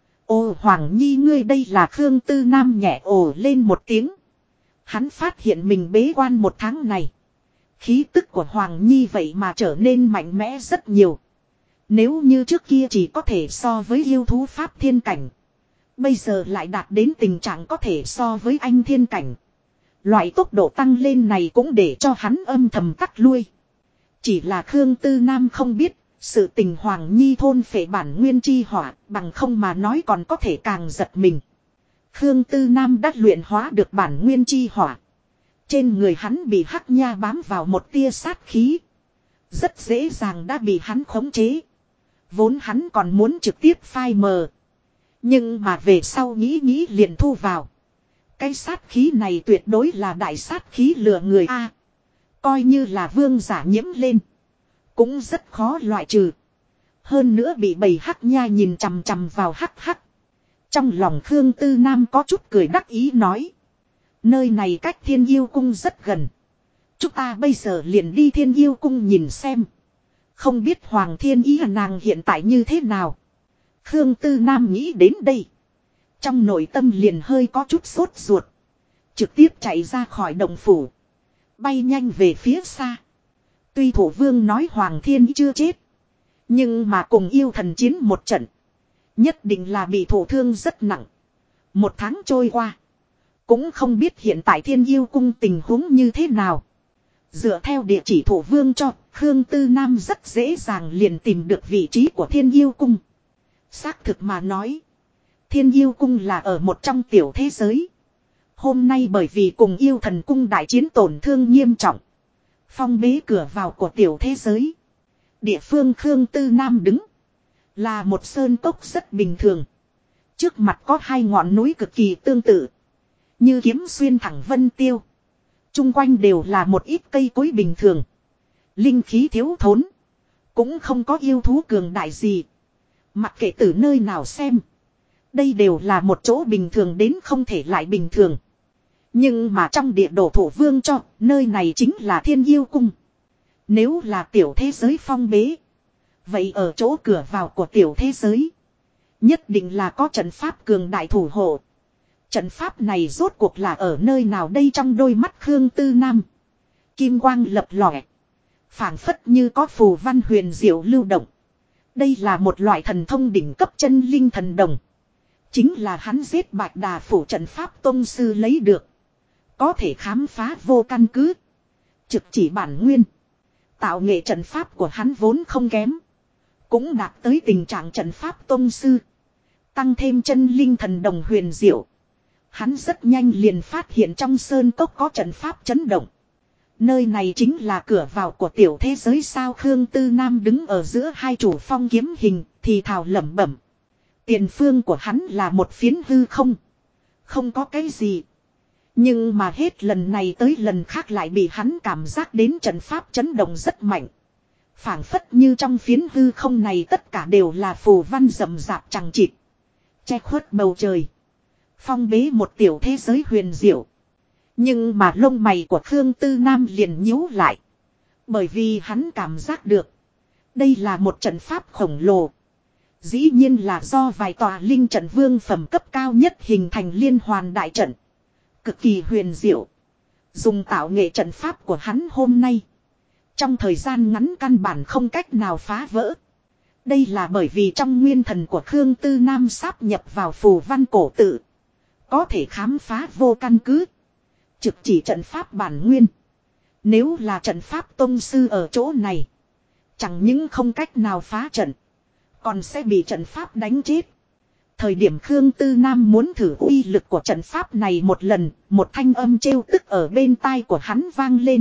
Ô Hoàng Nhi ngươi đây là Khương Tư Nam nhẹ ồ lên một tiếng. Hắn phát hiện mình bế quan 1 tháng này. Khí tức của Hoàng Nhi vậy mà trở nên mạnh mẽ rất nhiều. Nếu như trước kia chỉ có thể so với yêu thú pháp thiên cảnh. Bây giờ lại đạt đến tình trạng có thể so với anh thiên cảnh. Loại tốc độ tăng lên này cũng để cho hắn âm thầm tắt lui. Chỉ là Khương Tư Nam không biết, sự tình Hoàng Nhi thôn phệ bản nguyên chi hỏa, bằng không mà nói còn có thể càng giật mình. Khương Tư Nam đã luyện hóa được bản nguyên chi hỏa. Trên người hắn bị hắc nha bám vào một tia sát khí. Rất dễ dàng đã bị hắn khống chế. Vốn hắn còn muốn trực tiếp phai mờ. Nhưng mà về sau nghĩ liền thu vào. Cái sát khí này tuyệt đối là đại sát khí lừa người a. Coi như là vương giả nhiễm lên. Cũng rất khó loại trừ. Hơn nữa bị bầy hắc nha nhìn chằm chằm vào hắc hắc. Trong lòng Khương Tư Nam có chút cười đắc ý nói. Nơi này cách Thiên Yêu Cung rất gần. Chúng ta bây giờ liền đi Thiên Yêu Cung nhìn xem. Không biết Hoàng Thiên Ý nàng hiện tại như thế nào. Khương Tư Nam nghĩ đến đây. Trong nội tâm liền hơi có chút sốt ruột. Trực tiếp chạy ra khỏi động phủ. Bay nhanh về phía xa. Tuy thủ vương nói Hoàng Thiên Ý chưa chết. Nhưng mà cùng yêu thần chiến một trận. Nhất định là bị thổ thương rất nặng. 1 tháng trôi qua. Cũng không biết hiện tại Thiên Yêu Cung tình huống như thế nào. Dựa theo địa chỉ thủ vương cho, Khương Tư Nam rất dễ dàng liền tìm được vị trí của Thiên Yêu Cung. Xác thực mà nói, Thiên Yêu Cung là ở một trong tiểu thế giới. Hôm nay bởi vì cùng yêu thần cung đại chiến tổn thương nghiêm trọng. Phong bế cửa vào của tiểu thế giới. Địa phương Khương Tư Nam đứng. Là một sơn cốc rất bình thường. Trước mặt có 2 ngọn núi cực kỳ tương tự. Như kiếm xuyên thẳng vân tiêu. Trung quanh đều là một ít cây cối bình thường. Linh khí thiếu thốn. Cũng không có yêu thú cường đại gì. Mặc kệ từ nơi nào xem. Đây đều là một chỗ bình thường đến không thể lại bình thường. Nhưng mà trong địa đồ thổ vương cho, nơi này chính là Thiên Yêu Cung. Nếu là tiểu thế giới phong bế. Vậy ở chỗ cửa vào của tiểu thế giới. Nhất định là có trận pháp cường đại thủ hộ. Trận pháp này rốt cuộc là ở nơi nào đây? Trong đôi mắt Khương Tư Nam. Kim quang lập lòe. Phảng phất như có phù văn huyền diệu lưu động. Đây là một loại thần thông đỉnh cấp chân linh thần đồng. Chính là hắn giết Bạch Đà phủ trận pháp tông sư lấy được. Có thể khám phá vô căn cứ. Trực chỉ bản nguyên. Tạo nghệ trận pháp của hắn vốn không kém. Cũng đạt tới tình trạng trận pháp tông sư. Tăng thêm chân linh thần đồng huyền diệu. Hắn rất nhanh liền phát hiện trong sơn cốc có trận pháp chấn động. Nơi này chính là cửa vào của tiểu thế giới sao. Khương Tư Nam đứng ở giữa hai chủ phong kiếm hình thì thào lẩm bẩm. Tiền phương của hắn là một phiến hư không. Không có cái gì. Nhưng mà hết lần này tới lần khác lại bị hắn cảm giác đến trận pháp chấn động rất mạnh. Phảng phất như trong phiến hư không này tất cả đều là phù văn rậm rạp chằng chịt. Che khuất bầu trời. Phong bế một tiểu thế giới huyền diệu. Nhưng mà lông mày của Khương Tư Nam liền nhíu lại. Bởi vì hắn cảm giác được. Đây là một trận pháp khổng lồ. Dĩ nhiên là do vài tòa linh trận vương phẩm cấp cao nhất hình thành liên hoàn đại trận. Cực kỳ huyền diệu. Dùng tạo nghệ trận pháp của hắn hôm nay. Trong thời gian ngắn căn bản không cách nào phá vỡ. Đây là bởi vì trong nguyên thần của Khương Tư Nam sáp nhập vào phù văn cổ tự. Có thể khám phá vô căn cứ. Trực chỉ trận pháp bản nguyên. Nếu là trận pháp tông sư ở chỗ này. Chẳng những không cách nào phá trận. Còn sẽ bị trận pháp đánh chết. Thời điểm Khương Tư Nam muốn thử uy lực của trận pháp này một lần. Một thanh âm trêu tức ở bên tai của hắn vang lên.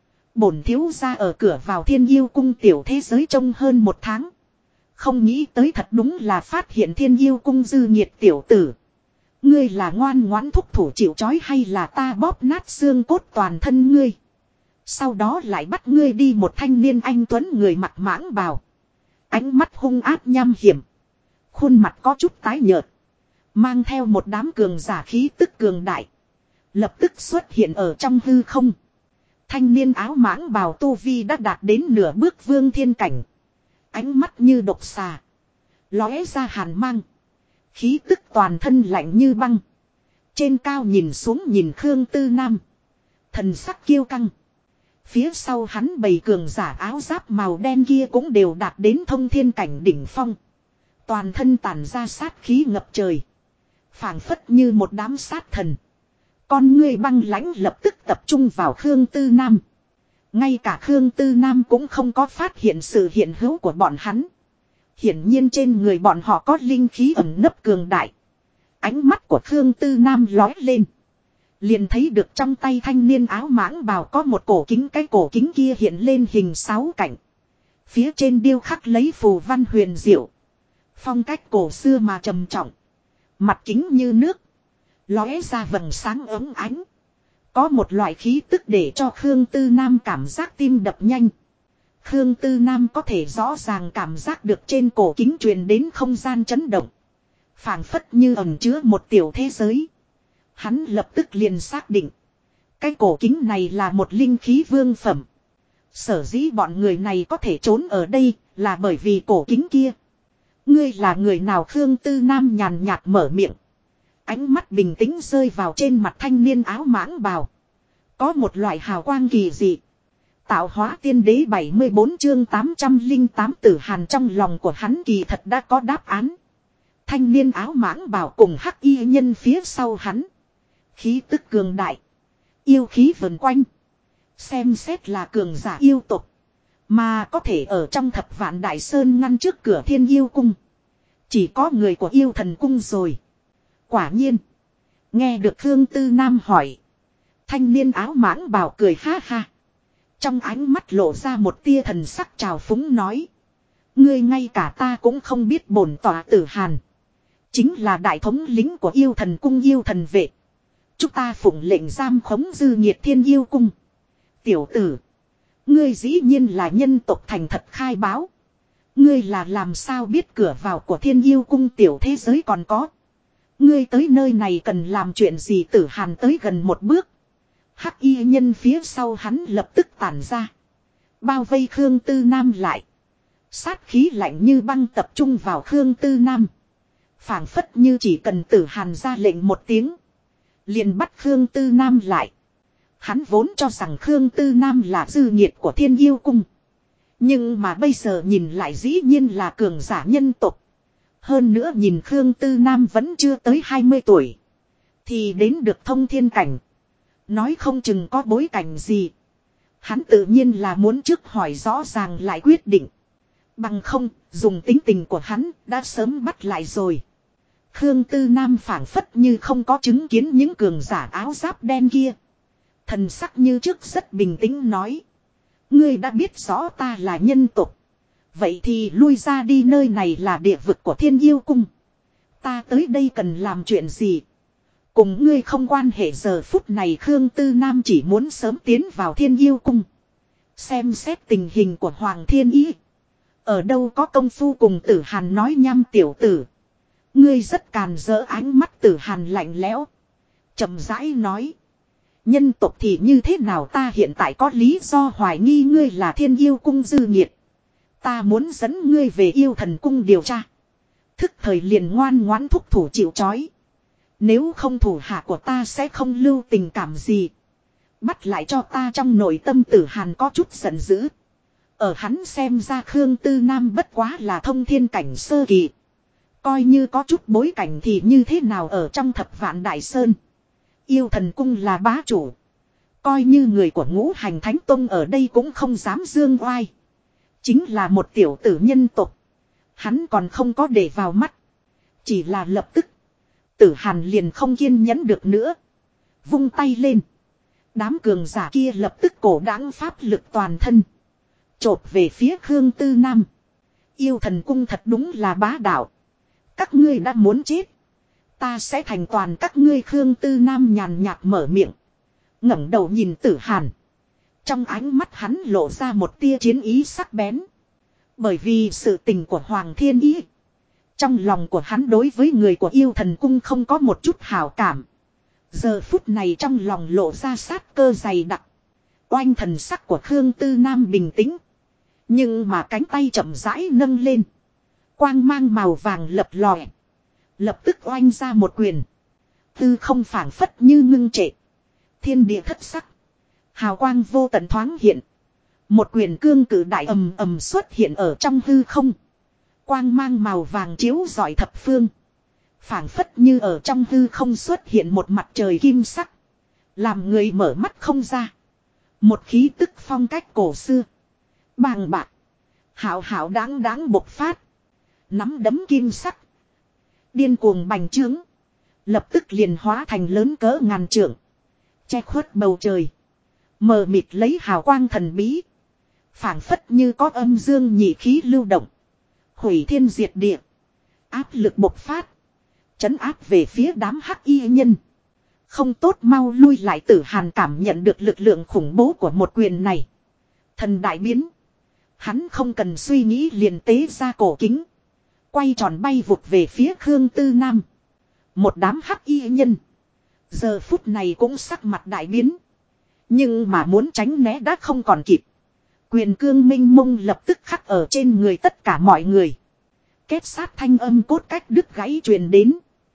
Bổn thiếu gia ở cửa vào Thiên Yêu Cung tiểu thế giới trong hơn một tháng. Không nghĩ tới thật đúng là phát hiện Thiên Yêu Cung dư nhiệt tiểu tử. Ngươi là ngoan ngoãn thúc thủ chịu trói hay là ta bóp nát xương cốt toàn thân ngươi. Sau đó lại bắt ngươi đi một thanh niên anh tuấn người mặc mãng bào. Ánh mắt hung ác nham hiểm. Khuôn mặt có chút tái nhợt. Mang theo một đám cường giả khí tức cường đại. Lập tức xuất hiện ở trong hư không. Thanh niên áo mãng bào tu vi đã đạt đến nửa bước vương thiên cảnh. Ánh mắt như độc xà. Lóe ra hàn mang. Khí tức toàn thân lạnh như băng. Trên cao nhìn xuống nhìn Khương Tư Nam. Thần sắc kiêu căng. Phía sau hắn bầy cường giả áo giáp màu đen kia cũng đều đạt đến thông thiên cảnh đỉnh phong. Toàn thân tản ra sát khí ngập trời. Phảng phất như một đám sát thần. Con ngươi băng lãnh lập tức tập trung vào Khương Tư Nam. Ngay cả Khương Tư Nam cũng không có phát hiện sự hiện hữu của bọn hắn. Hiển nhiên trên người bọn họ có linh khí ẩn nấp cường đại. Ánh mắt của Khương Tư Nam lói lên. Liền thấy được trong tay thanh niên áo mãng bào có một cổ kính. Cái cổ kính kia hiện lên hình 6 cảnh. Phía trên điêu khắc lấy phù văn huyền diệu. Phong cách cổ xưa mà trầm trọng. Mặt kính như nước. Lóe ra vầng sáng ấm ánh. Có một loại khí tức để cho Khương Tư Nam cảm giác tim đập nhanh. Khương Tư Nam có thể rõ ràng cảm giác được trên cổ kính truyền đến không gian chấn động. Phảng phất như ẩn chứa một tiểu thế giới. Hắn lập tức liền xác định. Cái cổ kính này là một linh khí vương phẩm. Sở dĩ bọn người này có thể trốn ở đây là bởi vì cổ kính kia. Ngươi là người nào? Khương Tư Nam nhàn nhạt mở miệng. Ánh mắt bình tĩnh rơi vào trên mặt thanh niên áo mãng bào. Có một loại hào quang kỳ dị. Tạo hóa tiên đế 74 chương 808 tử hàn trong lòng của hắn kỳ thật đã có đáp án. Thanh niên áo mãng bào cùng hắc y nhân phía sau hắn. Khí tức cường đại. Yêu khí vần quanh. Xem xét là cường giả yêu tục. Mà có thể ở trong thập vạn đại sơn ngăn trước cửa Thiên Yêu Cung. Chỉ có người của yêu thần cung rồi. Quả nhiên. Nghe được Khương Tư Nam hỏi. Thanh niên áo mãng bào cười ha ha. Trong ánh mắt lộ ra một tia thần sắc trào phúng nói. Ngươi ngay cả ta cũng không biết bổn tỏa tử hàn. Chính là đại thống lĩnh của yêu thần cung yêu thần vệ. Chúng ta phụng lệnh giam khống dư nhiệt Thiên Yêu Cung. Tiểu tử. Ngươi dĩ nhiên là nhân tộc thành thật khai báo. Ngươi là làm sao biết cửa vào của Thiên Yêu Cung tiểu thế giới còn có. Ngươi tới nơi này cần làm chuyện gì? Tử hàn tới gần một bước. Hắc y nhân phía sau hắn lập tức tản ra. Bao vây Khương Tư Nam lại. Sát khí lạnh như băng tập trung vào Khương Tư Nam. Phảng phất như chỉ cần tử hàn ra lệnh một tiếng. Liền bắt Khương Tư Nam lại. Hắn vốn cho rằng Khương Tư Nam là dư nhiệt của Thiên Yêu Cung. Nhưng mà bây giờ nhìn lại dĩ nhiên là cường giả nhân tộc. Hơn nữa nhìn Khương Tư Nam vẫn chưa tới 20 tuổi. Thì đến được thông thiên cảnh. Nói không chừng có bối cảnh gì. Hắn tự nhiên là muốn trước hỏi rõ ràng lại quyết định. Bằng không, dùng tính tình của hắn đã sớm bắt lại rồi. Khương Tư Nam phảng phất như không có chứng kiến những cường giả áo giáp đen kia. Thần sắc như trước rất bình tĩnh nói. Ngươi đã biết rõ ta là nhân tộc. Vậy thì lui ra đi, nơi này là địa vực của Thiên Yêu Cung. Ta tới đây cần làm chuyện gì? Cùng ngươi không quan hệ. Giờ phút này Khương Tư Nam chỉ muốn sớm tiến vào Thiên Yêu Cung. Xem xét tình hình của Hoàng Thiên Ý. Ở đâu có công phu cùng Tử Hàn nói nhăm. Tiểu tử, ngươi rất càn rỡ. Ánh mắt Tử Hàn lạnh lẽo, chậm rãi nói. Nhân tộc thì như thế nào? Ta hiện tại có lý do hoài nghi ngươi là Thiên Yêu Cung dư nghiệt. Ta muốn dẫn ngươi về Yêu Thần Cung điều tra. Thức thời liền ngoan ngoãn thúc thủ chịu trói. Nếu không thủ hạ của ta sẽ không lưu tình cảm gì. Bắt lại cho ta. Trong nội tâm Tử Hàn có chút giận dữ. Ở hắn xem ra Khương Tư Nam bất quá là thông thiên cảnh sơ kỳ. Coi như có chút bối cảnh thì như thế nào ở trong Thập Vạn Đại Sơn. Yêu Thần Cung là bá chủ. Coi như người của Ngũ Hành Thánh Tông ở đây cũng không dám dương oai. Chính là một tiểu tử nhân tộc. Hắn còn không có để vào mắt. Chỉ là lập tức Tử Hàn liền không kiên nhẫn được nữa. Vung tay lên. Đám cường giả kia lập tức cổ đãng pháp lực toàn thân. Chộp về phía Khương Tư Nam. Yêu Thần Cung thật đúng là bá đạo. Các ngươi đã muốn chết. Ta sẽ thành toàn các ngươi. Khương Tư Nam nhàn nhạt mở miệng. ngẩng đầu nhìn Tử Hàn. Trong ánh mắt hắn lộ ra một tia chiến ý sắc bén. Bởi vì sự tình của Hoàng Thiên Ý. Trong lòng của hắn đối với người của Yêu Thần Cung không có một chút hảo cảm. Giờ phút này trong lòng lộ ra sát cơ dày đặc. Oanh, thần sắc của Khương Tư Nam bình tĩnh. Nhưng mà cánh tay chậm rãi nâng lên. Quang mang màu vàng lập lòe. Lập tức oanh ra một quyền. Tư không phảng phất như ngưng trệ. Thiên địa thất sắc. Hào quang vô tận thoáng hiện. Một quyền cương cử đại ầm ầm xuất hiện ở trong hư không. Quang mang màu vàng chiếu rọi thập phương. Phảng phất như ở trong hư không xuất hiện một mặt trời kim sắc. Làm người mở mắt không ra. Một khí tức phong cách cổ xưa. Bàng bạc. Hảo hảo đáng đáng bộc phát. Nắm đấm kim sắc. Điên cuồng bành trướng. Lập tức liền hóa thành lớn cỡ ngàn trượng. Che khuất bầu trời. Mờ mịt lấy hào quang thần bí. Phảng phất như có âm dương nhị khí lưu động. Hủy thiên diệt địa. Áp lực bộc phát. Trấn áp về phía đám hắc y nhân. Không tốt, mau lui lại. Tử Hàn cảm nhận được lực lượng khủng bố của một quyền này. Thần đại biến. Hắn không cần suy nghĩ liền tế ra cổ kính. Quay tròn bay vụt về phía Khương Tư Nam. Một đám hắc y nhân. Giờ phút này cũng sắc mặt đại biến. Nhưng mà muốn tránh né đã không còn kịp. Quyền cương minh mông lập tức khắc ở trên người tất cả mọi người. Kết sát thanh âm cốt cách đứt gãy truyền đến.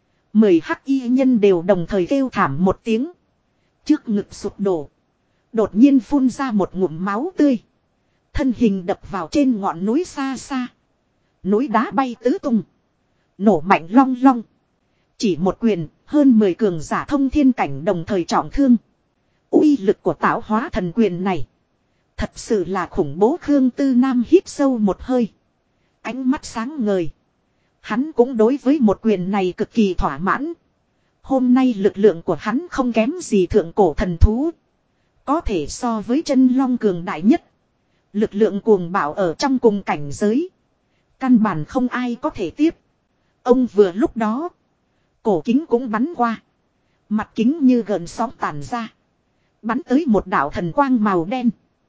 10 hắc y nhân đều đồng thời kêu thảm một tiếng. Trước ngực sụp đổ. Đột nhiên phun ra một ngụm máu tươi. Thân hình đập vào trên ngọn núi xa xa. Núi đá bay tứ tung. Nổ mạnh long long. Chỉ một quyền, hơn 10 cường giả thông thiên cảnh đồng thời trọng thương. Uy lực của tạo hóa thần quyền này. Thật sự là khủng bố. Khương Tư Nam hít sâu một hơi. Ánh mắt sáng ngời. Hắn cũng đối với một quyền này cực kỳ thỏa mãn. Hôm nay lực lượng của hắn không kém gì thượng cổ thần thú. Có thể so với chân long cường đại nhất. Lực lượng cuồng bạo ở trong cùng cảnh giới. Căn bản không ai có thể tiếp. Ông vừa lúc đó. Cổ kính cũng bắn qua. Mặt kính như gần sóng tàn ra. Bắn tới một đạo thần quang màu đen.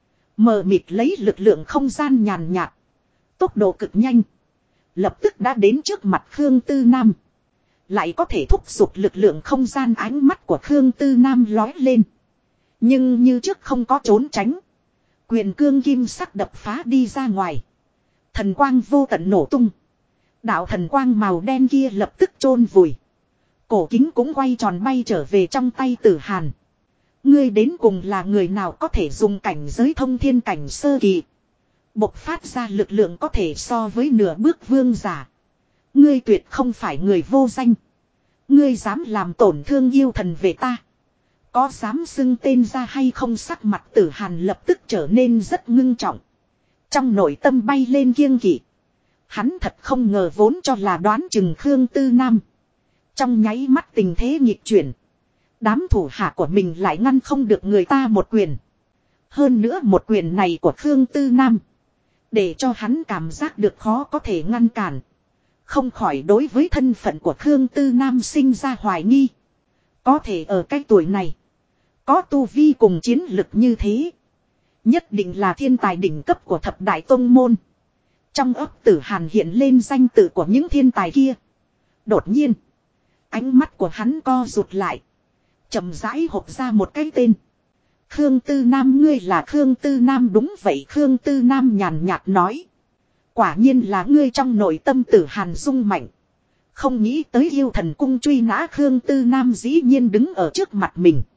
Mờ mịt lấy lực lượng không gian nhàn nhạt. Tốc độ cực nhanh. Lập tức đã đến trước mặt Khương Tư Nam. Lại có thể thúc giục lực lượng không gian. Ánh mắt của Khương Tư Nam lói lên. Nhưng như trước không có trốn tránh. Quyền cương kim sắc đập phá đi ra ngoài. Thần quang vô tận nổ tung. Đạo thần quang màu đen kia lập tức chôn vùi. Cổ kính cũng quay tròn bay trở về trong tay Tử Hàn. Ngươi đến cùng là người nào có thể dùng cảnh giới thông thiên cảnh sơ kỳ. Bộc phát ra lực lượng có thể so với nửa bước vương giả. Ngươi tuyệt không phải người vô danh. Ngươi dám làm tổn thương yêu thần về ta. Có dám xưng tên ra hay không? Sắc mặt Tử Hàn lập tức trở nên rất ngưng trọng. Trong nội tâm bay lên kiêng kỵ. Hắn thật không ngờ vốn cho là đoán chừng Khương Tư Nam. Trong nháy mắt tình thế nghịch chuyển. Đám thủ hạ của mình lại ngăn không được người ta một quyền. Hơn nữa một quyền này của Khương Tư Nam. Để cho hắn cảm giác được khó có thể ngăn cản. Không khỏi đối với thân phận của Khương Tư Nam sinh ra hoài nghi. Có thể ở cái tuổi này. Có tu vi cùng chiến lực như thế. Nhất định là thiên tài đỉnh cấp của thập đại tông môn. Trong ấp Tử Hàn hiện lên danh tự của những thiên tài kia. Đột nhiên. Ánh mắt của hắn co rụt lại. Chậm rãi hộc ra một cái tên. Khương Tư Nam, ngươi là Khương Tư Nam? Đúng vậy, Khương Tư Nam nhàn nhạt nói. Quả nhiên là ngươi. Trong nội tâm Tử Hàn rung mạnh. Không nghĩ tới yêu thần cung truy nã Khương Tư Nam dĩ nhiên đứng ở trước mặt mình.